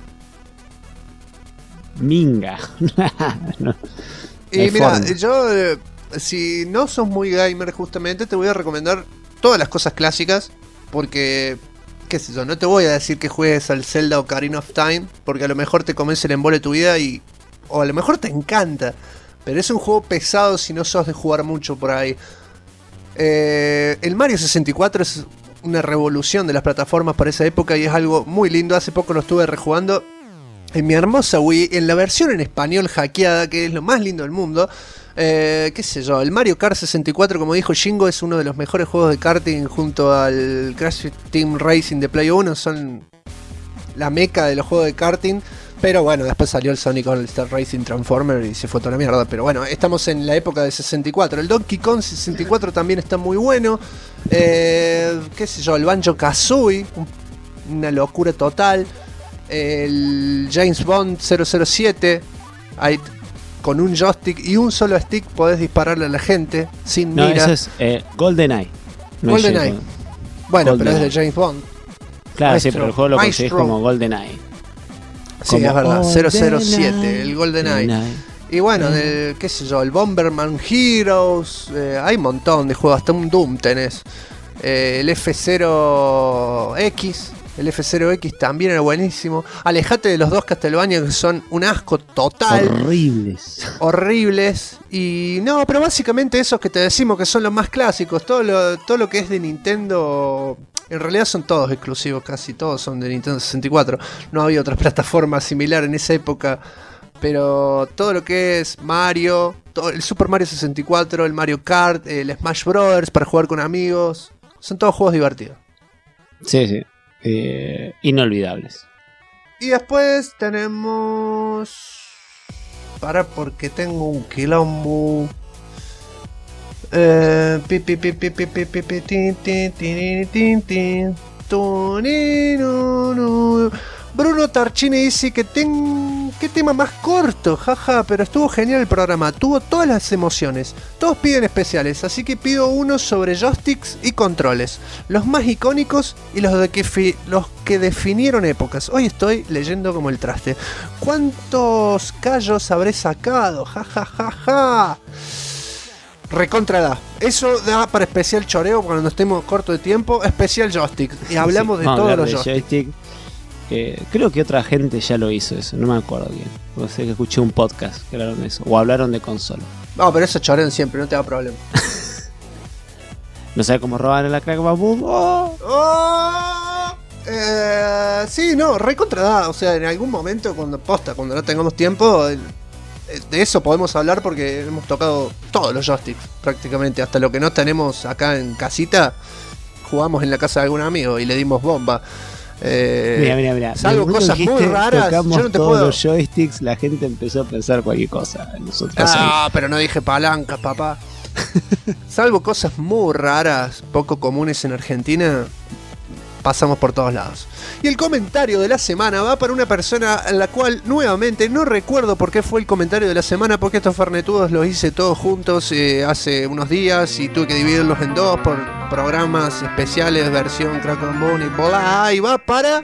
minga. No hay mira, forma. yo, si no sos muy gamer justamente, te voy a recomendar todas las cosas clásicas, porque, qué sé yo, no te voy a decir que juegues al Zelda o Ocarina of Time, porque a lo mejor te comes el embole de tu vida o a lo mejor te encanta, pero es un juego pesado si no sos de jugar mucho por ahí. El Mario 64 es una revolución de las plataformas para esa época y es algo muy lindo. Hace poco lo estuve rejugando en mi hermosa Wii, en la versión en español hackeada, que es lo más lindo del mundo. Qué sé yo, el Mario Kart 64, como dijo Shingo, es uno de los mejores juegos de karting junto al Crash Team Racing de Play 1. Son la meca de los juegos de karting. Pero bueno, después salió el Sonic All-Star Racing Transformer y se fue toda la mierda. Pero bueno, estamos en la época de 64. El Donkey Kong 64 también está muy bueno. Qué sé yo, el Banjo-Kazooie, una locura total. El James Bond 007, ahí con un joystick y un solo stick podés dispararle a la gente sin No, mira. eso es GoldenEye. No es GoldenEye. James Bond. Bueno, GoldenEye. pero es de James Bond. Claro, Maestro, sí, pero el juego lo conseguís maestro. como GoldenEye. Sí, Como es verdad, GoldenEye, 007, el GoldenEye. Y bueno, qué sé yo, el Bomberman Heroes, hay un montón de juegos, hasta un Doom tenés. El F0X, el F0X también era buenísimo. Alejate de los dos Castlevania que son un asco total. Horribles. Y no, pero básicamente esos que te decimos que son los más clásicos, todo lo que es de Nintendo. En realidad son todos exclusivos, casi todos son de Nintendo 64. No había otra plataforma similar en esa época. Pero todo lo que es Mario, el Super Mario 64, el Mario Kart, el Smash Brothers para jugar con amigos, son todos juegos divertidos. Sí, sí. Inolvidables. Y después tenemos... porque tengo un quilombo... Bruno Tarchini dice que qué tema más corto, jaja, pero estuvo genial el programa, tuvo todas las emociones, todos piden especiales, así que pido uno sobre joysticks y controles, los más icónicos y los que definieron épocas. Hoy estoy leyendo como el traste. ¿Cuántos callos habré sacado? Jajajaja. Recontra da. Eso da para especial choreo cuando estemos corto de tiempo. Especial joystick. Y hablamos sí, de todos los joystick. Creo que otra gente ya lo hizo eso. No me acuerdo bien. No sé, que escuché un podcast que hablaron de eso. O hablaron de consola. No, pero eso chorean siempre, no te da problema. No sé cómo roban en la Crack Baboom. Sí, no, recontra da. O sea, en algún momento cuando no tengamos tiempo, de eso podemos hablar porque hemos tocado todos los joysticks prácticamente, hasta lo que no tenemos acá en casita, jugamos en la casa de algún amigo y le dimos bomba. Mira. Salvo cosas muy raras, yo no te todos puedo... los joysticks, la gente empezó a pensar cualquier cosa. Nosotros pero no dije palancas, papá. Salvo cosas muy raras, poco comunes en Argentina, pasamos por todos lados. Y el comentario de la semana va para una persona en la cual nuevamente no recuerdo por qué fue el comentario de la semana, porque estos fernetudos los hice todos juntos hace unos días y tuve que dividirlos en dos por programas especiales, versión Kraken Boone y bola. Y va para...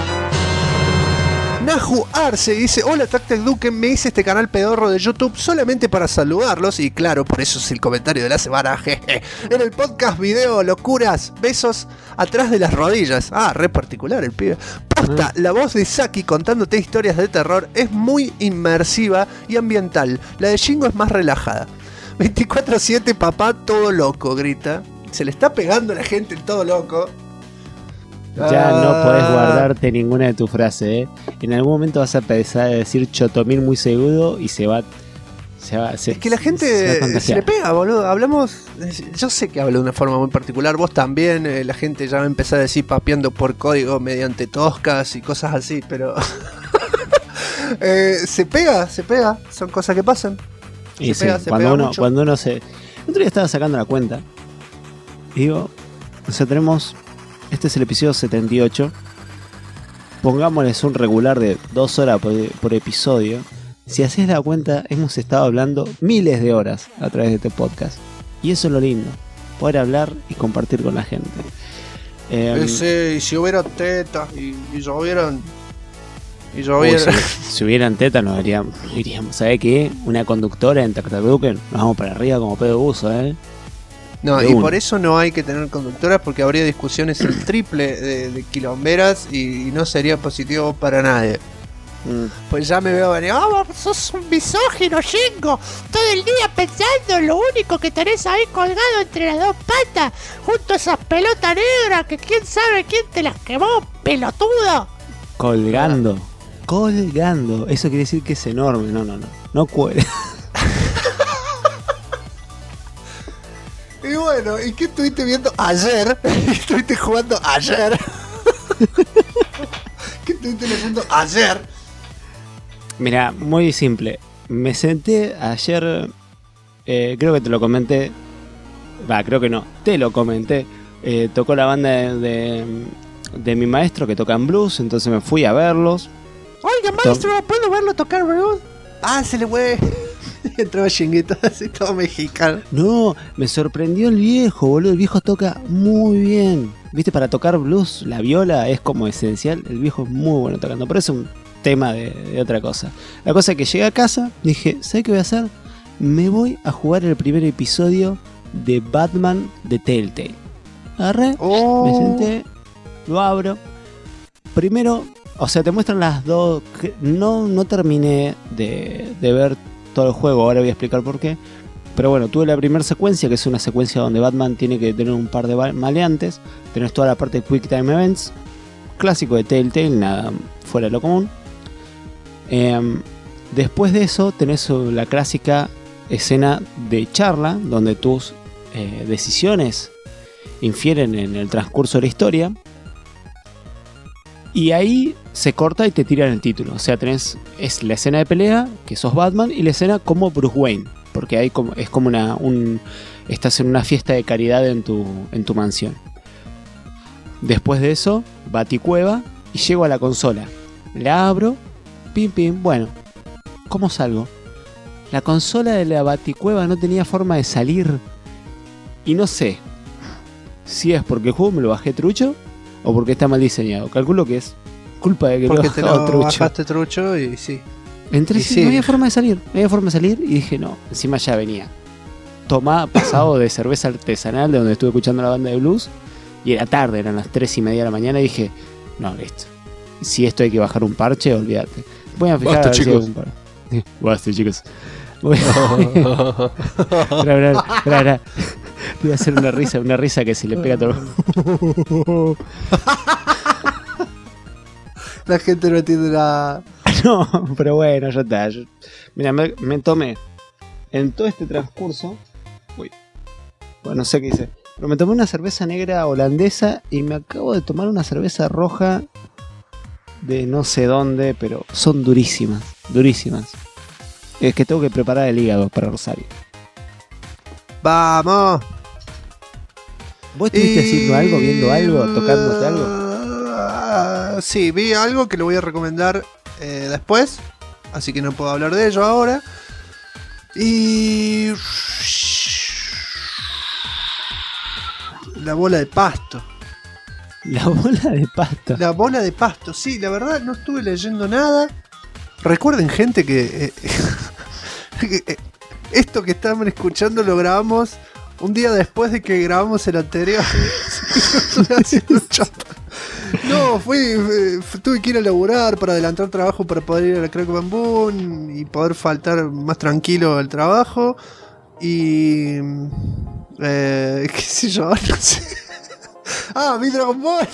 Naju Arce dice: hola Tactic Duque, me hice este canal pedorro de YouTube solamente para saludarlos. Y claro, por eso es el comentario de la semana, jeje. En el podcast video Locuras, besos atrás de las rodillas. Re particular el pibe. Posta, la voz de Saki contándote historias de terror es muy inmersiva y ambiental. La de Shingo es más relajada. 24/7 papá todo loco, grita. Se le está pegando a la gente el todo loco. Ya no podés guardarte ninguna de tus frases, ¿eh? En algún momento vas a empezar a decir chotomil muy seguido y se va. Es que la gente se le pega, boludo. Hablamos. Yo sé que hablo de una forma muy particular. Vos también. La gente ya va a empezar a decir papeando por código mediante toscas y cosas así, pero. Se pega. Son cosas que pasan. Y cuando uno se. El otro día estaba sacando la cuenta. Y digo. O sea, tenemos... Este es el episodio 78. Pongámosles un regular de 2 horas por episodio. Si haces la cuenta, hemos estado hablando miles de horas a través de este podcast. Y eso es lo lindo. Poder hablar y compartir con la gente. Y si hubiera tetas y llovieran... Si hubieran tetas nos iríamos. ¿Sabes qué? Una conductora en Tactacuquen. Nos vamos para arriba como pedo buzo, No, y por eso no hay que tener conductoras, porque habría discusiones el triple de quilomberas y no sería positivo para nadie. Pues ya me veo venir, sos un misógino, Shingo. Todo el día pensando lo único que tenés ahí colgado entre las dos patas, junto a esas pelotas negras que quién sabe quién te las quemó, pelotudo. Colgando. Eso quiere decir que es enorme. No cuelga. Y bueno, ¿y qué estuviste viendo ayer? ¿Qué estuviste jugando ayer? ¿Qué estuviste leyendo ayer? Mira, muy simple. Me senté ayer, creo que te lo comenté. Creo que no, te lo comenté. Tocó la banda de mi maestro que toca en blues, entonces me fui a verlos. Oiga, maestro, ¿puedo verlo tocar blues? Se le fue. Entraba Shinguito así todo mexicano. No, me sorprendió el viejo, boludo. El viejo toca muy bien. Viste, para tocar blues, la viola es como esencial. El viejo es muy bueno tocando, pero es un tema de otra cosa. La cosa es que llegué a casa, dije, ¿sabes qué voy a hacer? Me voy a jugar el primer episodio de Batman de Telltale. Agarré, me senté, lo abro. Primero, o sea, te muestran las dos. No terminé de ver todo el juego, ahora voy a explicar por qué. Pero bueno, tuve la primera secuencia, que es una secuencia donde Batman tiene que tener un par de maleantes. Tenés toda la parte de Quick Time Events, clásico de Telltale, nada fuera de lo común. Después de eso tenés la clásica escena de charla, donde tus decisiones infieren en el transcurso de la historia. Y ahí se corta y te tiran el título. O sea, es la escena de pelea, que sos Batman, y la escena como Bruce Wayne. Porque ahí es como estás en una fiesta de caridad en tu mansión. Después de eso, Baticueva, y llego a la consola. La abro, pim pim, bueno, ¿cómo salgo? La consola de la Baticueva no tenía forma de salir. Y no sé si es porque el juego me lo bajé trucho o porque está mal diseñado. Calculo que es culpa de que porque lo te lo bajaste trucho y sí. Entré, sí, no había forma de salir. Y dije, no, encima ya venía pasado de cerveza artesanal, de donde estuve escuchando la banda de blues. Y era tarde, eran las 3:30 de la mañana. Y dije, no, listo. Si esto hay que bajar un parche, olvídate. Voy a fijar. Basta, chicos. Basta, chicos. Voy a voy a hacer una risa que se le pega a todo. La gente no entiende nada. No, pero bueno, ya está. Mira, me tomé en todo este transcurso. Bueno, no sé qué hice. Pero me tomé una cerveza negra holandesa y me acabo de tomar una cerveza roja de no sé dónde, pero son durísimas. Es que tengo que preparar el hígado para Rosario. ¡Vamos! ¿Vos estuviste haciendo algo, viendo algo, tocándote algo? Sí, vi algo que lo voy a recomendar después, así que no puedo hablar de ello ahora. Y la bola de pasto. La bola de pasto. La bola de pasto, sí, la verdad no estuve leyendo nada. Recuerden, gente, que esto que estaban escuchando lo grabamos un día después de que grabamos el anterior. No, tuve que ir a laburar para adelantar trabajo para poder ir a la Crack Bamboo y poder faltar más tranquilo al trabajo. Y qué sé yo, no sé. Vi Dragon Ball.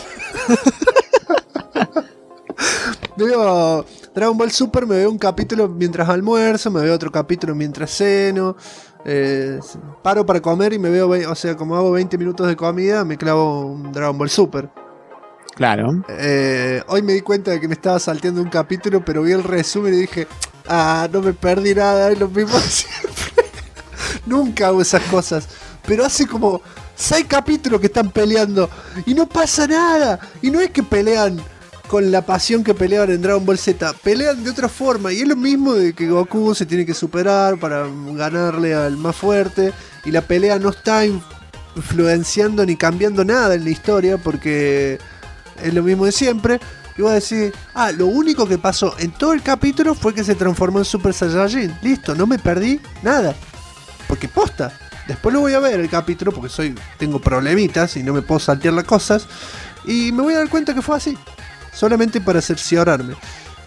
Veo Dragon Ball Super, me veo un capítulo mientras almuerzo, me veo otro capítulo mientras ceno. Paro para comer y me veo, o sea, como hago 20 minutos de comida, me clavo un Dragon Ball Super. Claro. Hoy me di cuenta de que me estaba salteando un capítulo, pero vi el resumen y dije, no me perdí nada, es lo mismo siempre. Nunca hago esas cosas. Pero hace como 6 capítulos que están peleando y no pasa nada. Y no es que pelean con la pasión que peleaban en Dragon Ball Z, pelean de otra forma. Y es lo mismo de que Goku se tiene que superar para ganarle al más fuerte. Y la pelea no está influenciando ni cambiando nada en la historia, porque es lo mismo de siempre. Y voy a decir, lo único que pasó en todo el capítulo fue que se transformó en Super Saiyajin. Listo, no me perdí nada. Porque posta. Después lo voy a ver el capítulo porque tengo problemitas y no me puedo saltear las cosas. Y me voy a dar cuenta que fue así. Solamente para cerciorarme.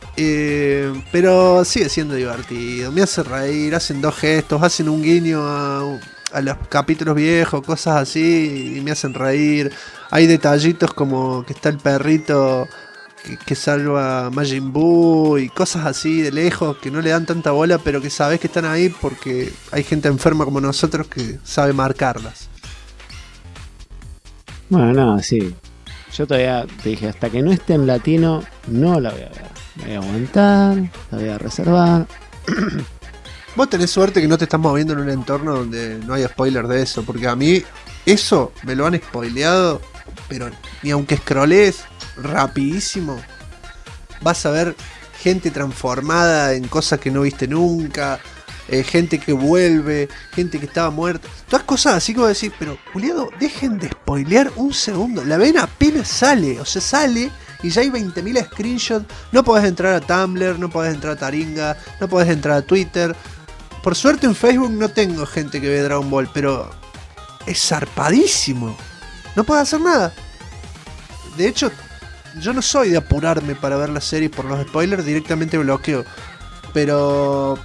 Pero sigue siendo divertido. Me hace reír, hacen 2 gestos, hacen un guiño a los capítulos viejos, cosas así, y me hacen reír. Hay detallitos como que está el perrito que salva a Majin Buu y cosas así de lejos que no le dan tanta bola, pero que sabes que están ahí porque hay gente enferma como nosotros que sabe marcarlas. Bueno, no, sí. Yo todavía te dije, hasta que no esté en latino, no la voy a ver. Me voy a aguantar, la voy a reservar. Vos tenés suerte que no te estás moviendo en un entorno donde no hay spoiler de eso, porque a mí eso me lo han spoileado, pero ni aunque scrollees rapidísimo, vas a ver gente transformada en cosas que no viste nunca, gente que vuelve, gente que estaba muerta, todas cosas así que voy a decir, pero culiado, dejen de spoilear un segundo, la ven apenas sale, o sea, sale y ya hay 20.000 screenshots, no podés entrar a Tumblr, no podés entrar a Taringa, no podés entrar a Twitter. Por suerte en Facebook no tengo gente que ve Dragon Ball, pero es zarpadísimo, no puedes hacer nada. De hecho, yo no soy de apurarme para ver la serie por los spoilers, directamente bloqueo. Pero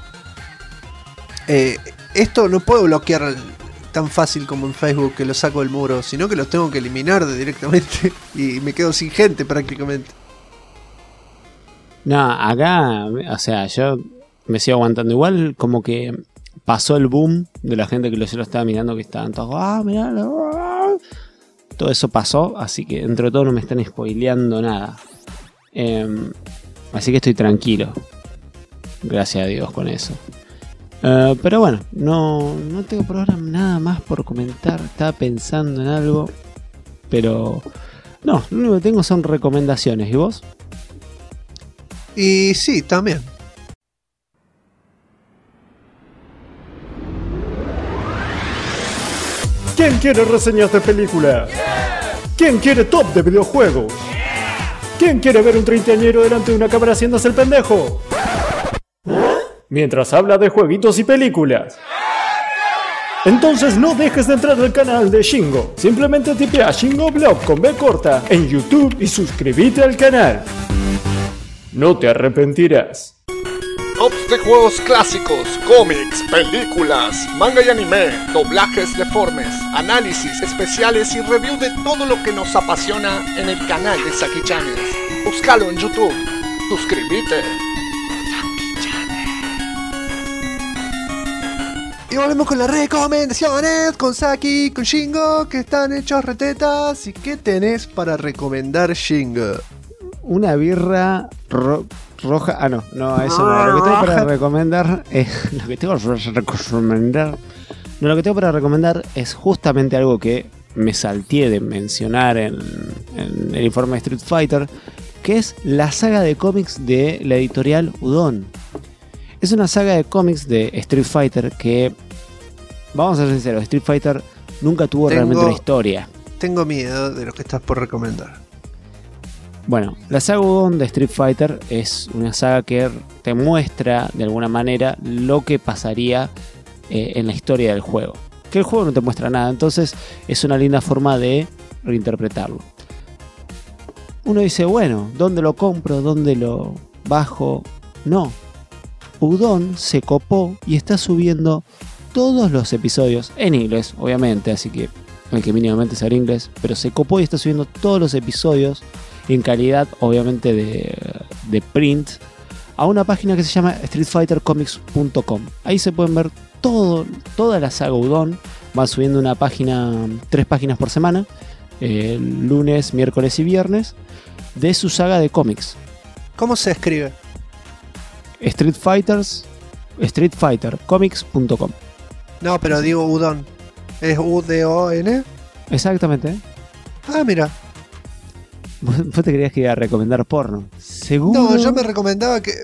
esto no puedo bloquear tan fácil como en Facebook, que lo saco del muro, sino que los tengo que eliminar directamente y me quedo sin gente prácticamente. No, acá, o sea, yo me sigo aguantando. Igual como que pasó el boom de la gente que yo lo estaba mirando, que estaban todos, miralo. Todo eso pasó, así que dentro de todo no me están spoileando nada. Así que estoy tranquilo. Gracias a Dios con eso. Pero bueno, no tengo por ahora nada más por comentar. Estaba pensando en algo, pero no, lo único que tengo son recomendaciones. ¿Y vos? Y sí, también. ¿Quién quiere reseñas de películas? ¿Quién quiere top de videojuegos? ¿Quién quiere ver un treintañero delante de una cámara haciéndose el pendejo? Mientras habla de jueguitos y películas. Entonces no dejes de entrar al canal de Shingo. Simplemente tipea Shingo Blog con B corta en YouTube y suscríbete al canal. No te arrepentirás. Tops de juegos clásicos, cómics, películas, manga y anime, doblajes deformes, análisis especiales y review de todo lo que nos apasiona en el canal de Saki Channels. Búscalo en YouTube. Suscríbete. Y volvemos con las recomendaciones con Saki, con Shingo, que están hechos retetas. ¿Y qué tenés para recomendar, Shingo? Una birra roja. Ah, no, eso no. Lo que tengo para recomendar es. Lo que tengo para recomendar es justamente algo que me salteé de mencionar en el informe de Street Fighter, que es la saga de cómics de la editorial Udon. Es una saga de cómics de Street Fighter que, vamos a ser sinceros, Street Fighter nunca tuvo realmente una historia. Tengo miedo de lo que estás por recomendar. Bueno, la saga Udon de Street Fighter es una saga que te muestra de alguna manera lo que pasaría en la historia del juego. Que el juego no te muestra nada, entonces es una linda forma de reinterpretarlo. Uno dice, bueno, ¿dónde lo compro? ¿Dónde lo bajo? No. Udon se copó y está subiendo todos los episodios en inglés, obviamente, así que hay que mínimamente saber inglés, pero se copó y está subiendo todos los episodios en calidad, obviamente, de print a una página que se llama streetfightercomics.com. Ahí se pueden ver toda la saga Udon. Van subiendo una página, 3 páginas por semana, lunes, miércoles y viernes, de su saga de cómics. ¿Cómo se escribe? streetfightercomics.com. No, pero digo Udon. ¿Es U-D-O-N? Exactamente. Ah, mira. Vos te creías que iba a recomendar porno. ¿Seguro? No, yo me recomendaba que...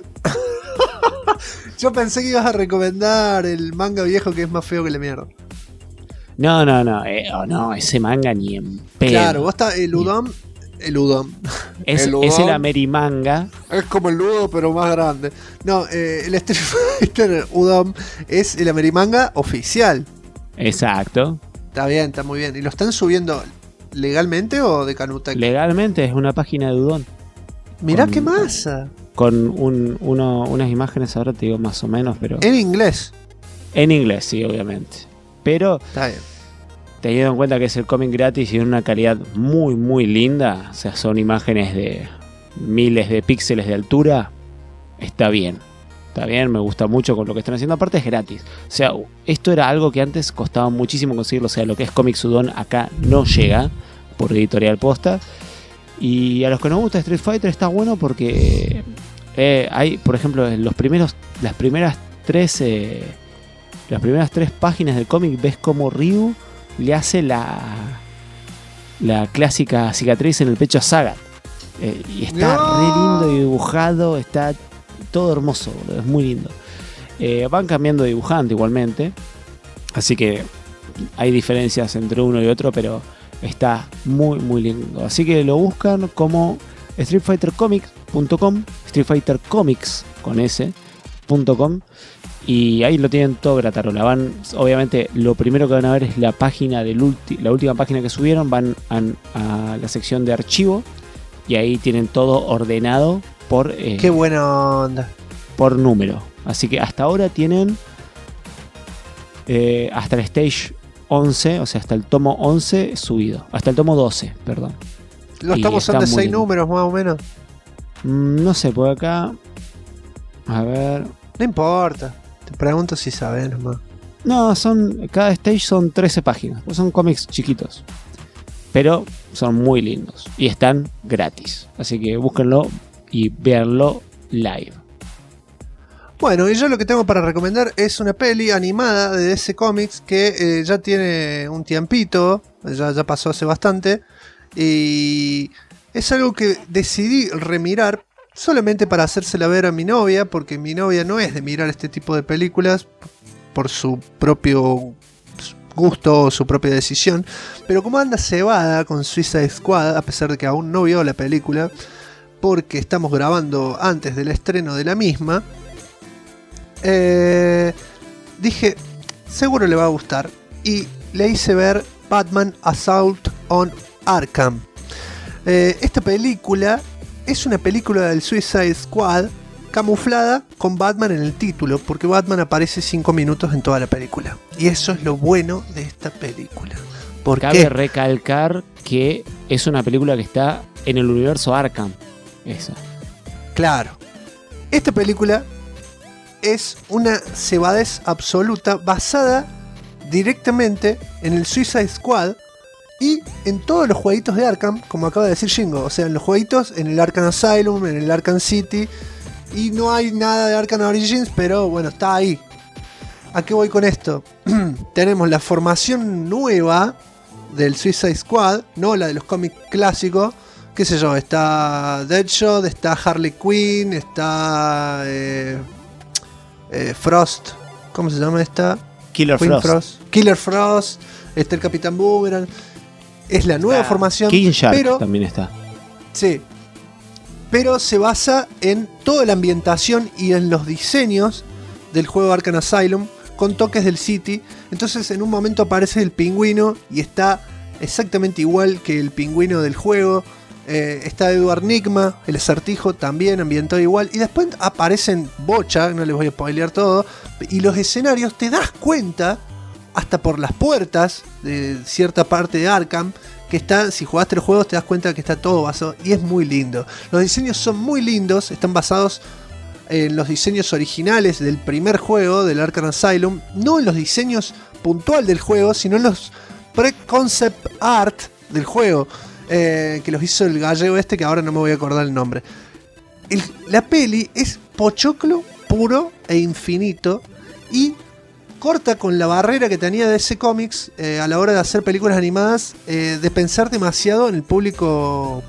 Yo pensé que ibas a recomendar el manga viejo que es más feo que la mierda. No. No, ese manga ni en pedo. Claro, vos estás el Udon. Es el Amerimanga. Es como el Ludo, pero más grande. No, el Street Fighter Udon es el Amerimanga oficial. Exacto. Está bien, está muy bien. ¿Y lo están subiendo legalmente o de Canutec? Legalmente es una página de Udon. Mirá Con- qué masa. Con unas imágenes, ahora te digo más o menos, pero... En inglés. En inglés, sí, obviamente. Pero Está bien. teniendo en cuenta que es el cómic gratis y en una calidad muy, muy linda, o sea, son imágenes de miles de píxeles de altura, está bien. Está bien, me gusta mucho con lo que están haciendo. Aparte es gratis. O sea, esto era algo que antes costaba muchísimo conseguirlo. O sea, lo que es Comic Udon acá no llega por Editorial Posta. Y a los que nos gusta Street Fighter está bueno porque hay, por ejemplo, las primeras tres páginas del cómic ves como Ryu le hace la clásica cicatriz en el pecho a Sagat. Y está ¡No! re lindo y dibujado, está todo hermoso, boludo, es muy lindo. Van cambiando de dibujante igualmente, así que hay diferencias entre uno y otro, pero está muy muy lindo. Así que lo buscan como streetfightercomics.com, streetfightercomics con s.com, y ahí lo tienen todo gratarola. Obviamente lo primero que van a ver es la página la última página que subieron. Van a la sección de archivo y ahí tienen todo ordenado por Qué buena onda. por número. Así que hasta ahora tienen hasta el stage 11, o sea, hasta el tomo 11 subido. Hasta el tomo 12, perdón. Los Y tomos son está de muy 6 lindo. números más o menos. No sé, por acá. A ver. No importa. Te pregunto si sabes nomás. No, cada stage son 13 páginas. Pues son cómics chiquitos. Pero son muy lindos. Y están gratis. Así que búsquenlo y véanlo live. Bueno, y yo lo que tengo para recomendar es una peli animada de DC Comics que ya tiene un tiempito, ya pasó hace bastante, y es algo que decidí remirar solamente para hacérsela ver a mi novia, porque mi novia no es de mirar este tipo de películas por su propio gusto o su propia decisión, pero como anda cebada con Suicide Squad, a pesar de que aún no vio la película, porque estamos grabando antes del estreno de la misma, dije, seguro le va a gustar, y le hice ver Batman Assault on Arkham. Esta película es una película del Suicide Squad camuflada con Batman en el título, porque Batman aparece 5 minutos en toda la película, y eso es lo bueno de esta película. ¿Por Cabe qué? recalcar que es una película que está en el universo Arkham. Esa. Claro, esta película es una cebadez absoluta basada directamente en el Suicide Squad y en todos los jueguitos de Arkham, como acaba de decir Shingo. O sea, en los jueguitos, en el Arkham Asylum, en el Arkham City, y no hay nada de Arkham Origins, pero bueno, está ahí. ¿A qué voy con esto? Tenemos la formación nueva del Suicide Squad, no la de los cómics clásicos. Qué sé yo, está Deadshot, está Harley Quinn, está Frost, ¿cómo se llama esta? Killer Queen Frost. Killer Frost, está el Capitán Boomerang. Es la nueva formación, King Shark pero también está. sí, pero se basa en toda la ambientación y en los diseños del juego Arkham Asylum con toques del City. Entonces en un momento aparece el pingüino y está exactamente igual que el pingüino del juego. Está Edward Nygma, el acertijo también ambientado igual. Y después aparecen bocha, no les voy a spoilear todo. Y los escenarios te das cuenta, hasta por las puertas de cierta parte de Arkham, que está, si jugaste los juegos te das cuenta que está todo basado. Y es muy lindo. Los diseños son muy lindos, están basados en los diseños originales del primer juego, del Arkham Asylum. No en los diseños puntual del juego, sino en los pre-concept art del juego. Que los hizo el gallego este, que ahora no me voy a acordar el nombre. La peli es pochoclo puro e infinito. Y corta con la barrera que tenía DC Comics a la hora de hacer películas animadas, de pensar demasiado en el público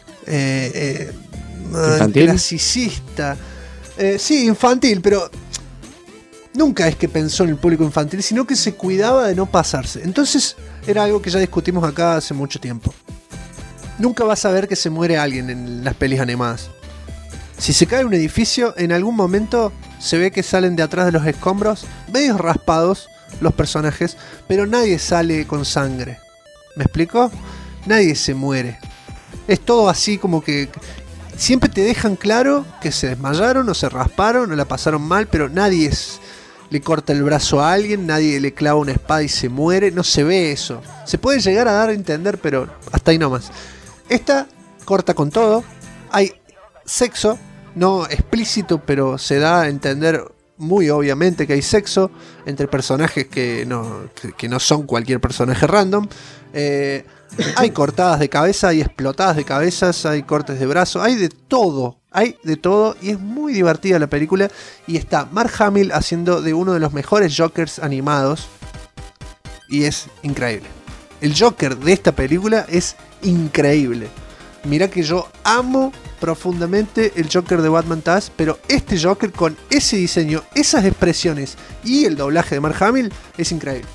¿infantil? Clasicista. Sí, infantil, pero nunca es que pensó en el público infantil, sino que se cuidaba de no pasarse. Entonces era algo que ya discutimos acá hace mucho tiempo. Nunca vas a ver que se muere alguien en las pelis animadas. Si se cae un edificio, en algún momento se ve que salen de atrás de los escombros, medio raspados los personajes, pero nadie sale con sangre. ¿Me explico? Nadie se muere. Es todo así como que siempre te dejan claro que se desmayaron o se rasparon o la pasaron mal, pero nadie le corta el brazo a alguien, nadie le clava una espada y se muere. No se ve eso. Se puede llegar a dar a entender, pero hasta ahí nomás. Esta corta con todo. Hay sexo, no explícito, pero se da a entender muy obviamente que hay sexo entre personajes que no son cualquier personaje random. Hay cortadas de cabeza, hay explotadas de cabezas, hay cortes de brazo, hay de todo y es muy divertida la película. Y está Mark Hamill haciendo de uno de los mejores Jokers animados y es increíble. El Joker de esta película es increíble. Mirá que yo amo profundamente el Joker de Batman Taz, pero este Joker con ese diseño, esas expresiones y el doblaje de Mark Hamill es increíble.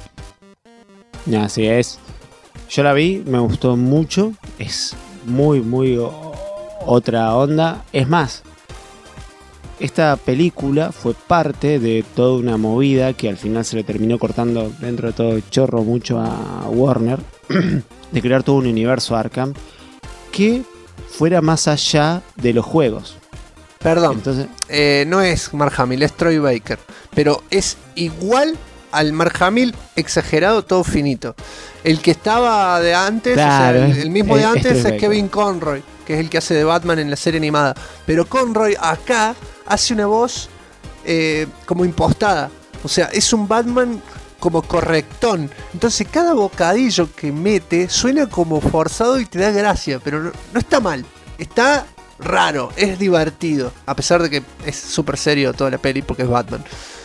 Así es. Yo la vi, me gustó mucho. Es muy otra onda. Es más, esta película fue parte de toda una movida que al final se le terminó cortando dentro de todo el chorro mucho a Warner de crear todo un universo Arkham que fuera más allá de los juegos. Perdón, entonces, no es Mark Hamill, es Troy Baker, pero es igual al Mark Hamill exagerado, todo finito. El que estaba de antes, claro, o sea, el mismo de antes es Baker. Kevin Conroy, que es el que hace de Batman en la serie animada. Pero Conroy acá hace una voz como impostada. O sea, es un Batman como correctón. Entonces cada bocadillo que mete suena como forzado y te da gracia, pero no está mal. Está raro, es divertido. A pesar de que es súper serio toda la peli porque es Batman.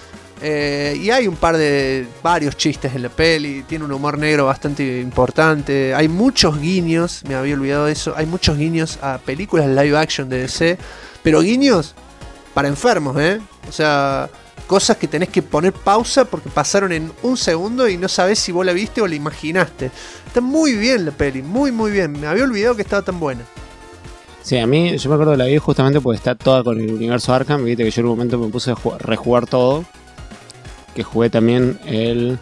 Y hay varios chistes en la peli. Tiene un humor negro bastante importante. Hay muchos guiños, me había olvidado de eso. Hay muchos guiños a películas live action de DC, pero guiños para enfermos, o sea, cosas que tenés que poner pausa porque pasaron en un segundo y no sabés si vos la viste o la imaginaste. Está muy bien la peli, muy bien. Me había olvidado que estaba tan buena. sí, a mí, yo me acuerdo de la vi justamente porque está toda con el universo Arkham. Viste que yo en un momento me puse a rejugar todo. Que jugué también el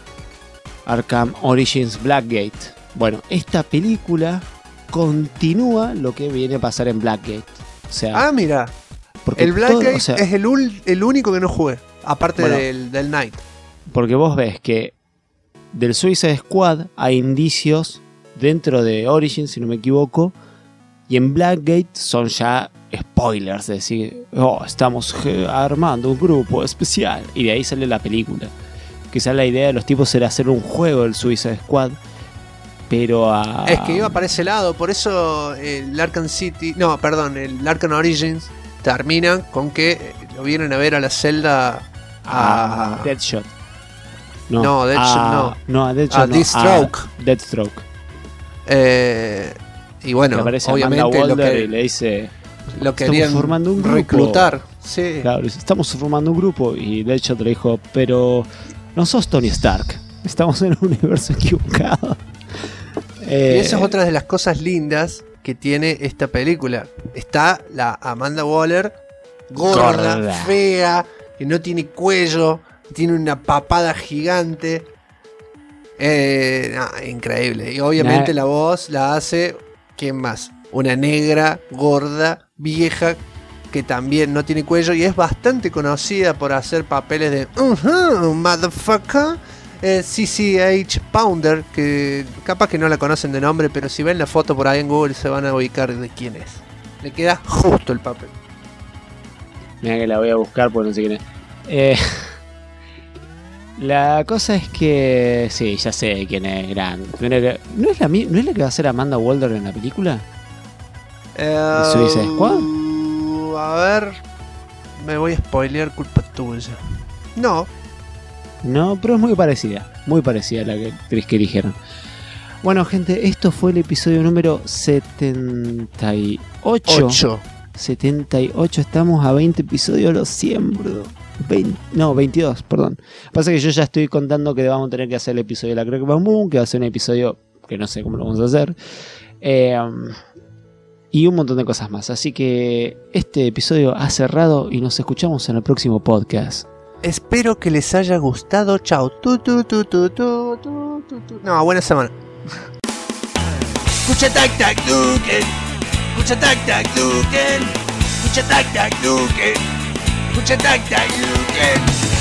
Arkham Origins Blackgate. Bueno, esta película continúa lo que viene a pasar en Blackgate. O sea, Mira, el Blackgate es el único que no jugué, aparte del Knight. Porque vos ves que del Suicide Squad hay indicios dentro de Origins, si no me equivoco, y en Blackgate son ya spoilers, es decir, estamos armando un grupo especial, y de ahí sale la película. Quizás la idea de los tipos era hacer un juego del Suicide Squad, pero es que iba para ese lado, por eso el Arkham el Arkham Origins termina con que lo vienen a ver a la celda a Deathshot. No, Deathshot no. No, a Deathshot no. Deathstroke. A Deathstroke. Y bueno, obviamente y le dice, lo querían formando un grupo. Reclutar. Sí. Claro, estamos formando un grupo. Y Deathshot le dijo, pero no sos Tony Stark. Estamos en un universo equivocado. Y esa es otra de las cosas lindas que tiene esta película. Está la Amanda Waller, gorda, fea, que no tiene cuello, tiene una papada gigante. Increíble. Y obviamente la voz la hace, ¿quién más? Una negra, gorda, vieja, que también no tiene cuello y es bastante conocida por hacer papeles de motherfucker. CCH Pounder, que capaz que no la conocen de nombre, pero si ven la foto por ahí en Google se van a ubicar de quién es. Le queda justo el papel. Mira que la voy a buscar porque no sé quién es. La cosa es que sí, ya sé quién es gran. ¿No es la que va a ser Amanda Waller en la película? ¿Suicide Squad? A ver, me voy a spoilear, culpa tuya. No. No, pero es muy parecida a la actriz que eligieron. Bueno, gente, esto fue el episodio número 78. 78, estamos a 20 episodios los 100, bro. 22, perdón. Pasa que yo ya estoy contando que vamos a tener que hacer el episodio de la Crack Bam Boom, que va a ser un episodio que no sé cómo lo vamos a hacer. Y un montón de cosas más. Así que este episodio ha cerrado y nos escuchamos en el próximo podcast. Espero que les haya gustado. Chao. No, buena semana. Escucha tac tac Duken. Escucha tac tac Duken. Escucha tac tac Duken. Escucha tac tac Duken.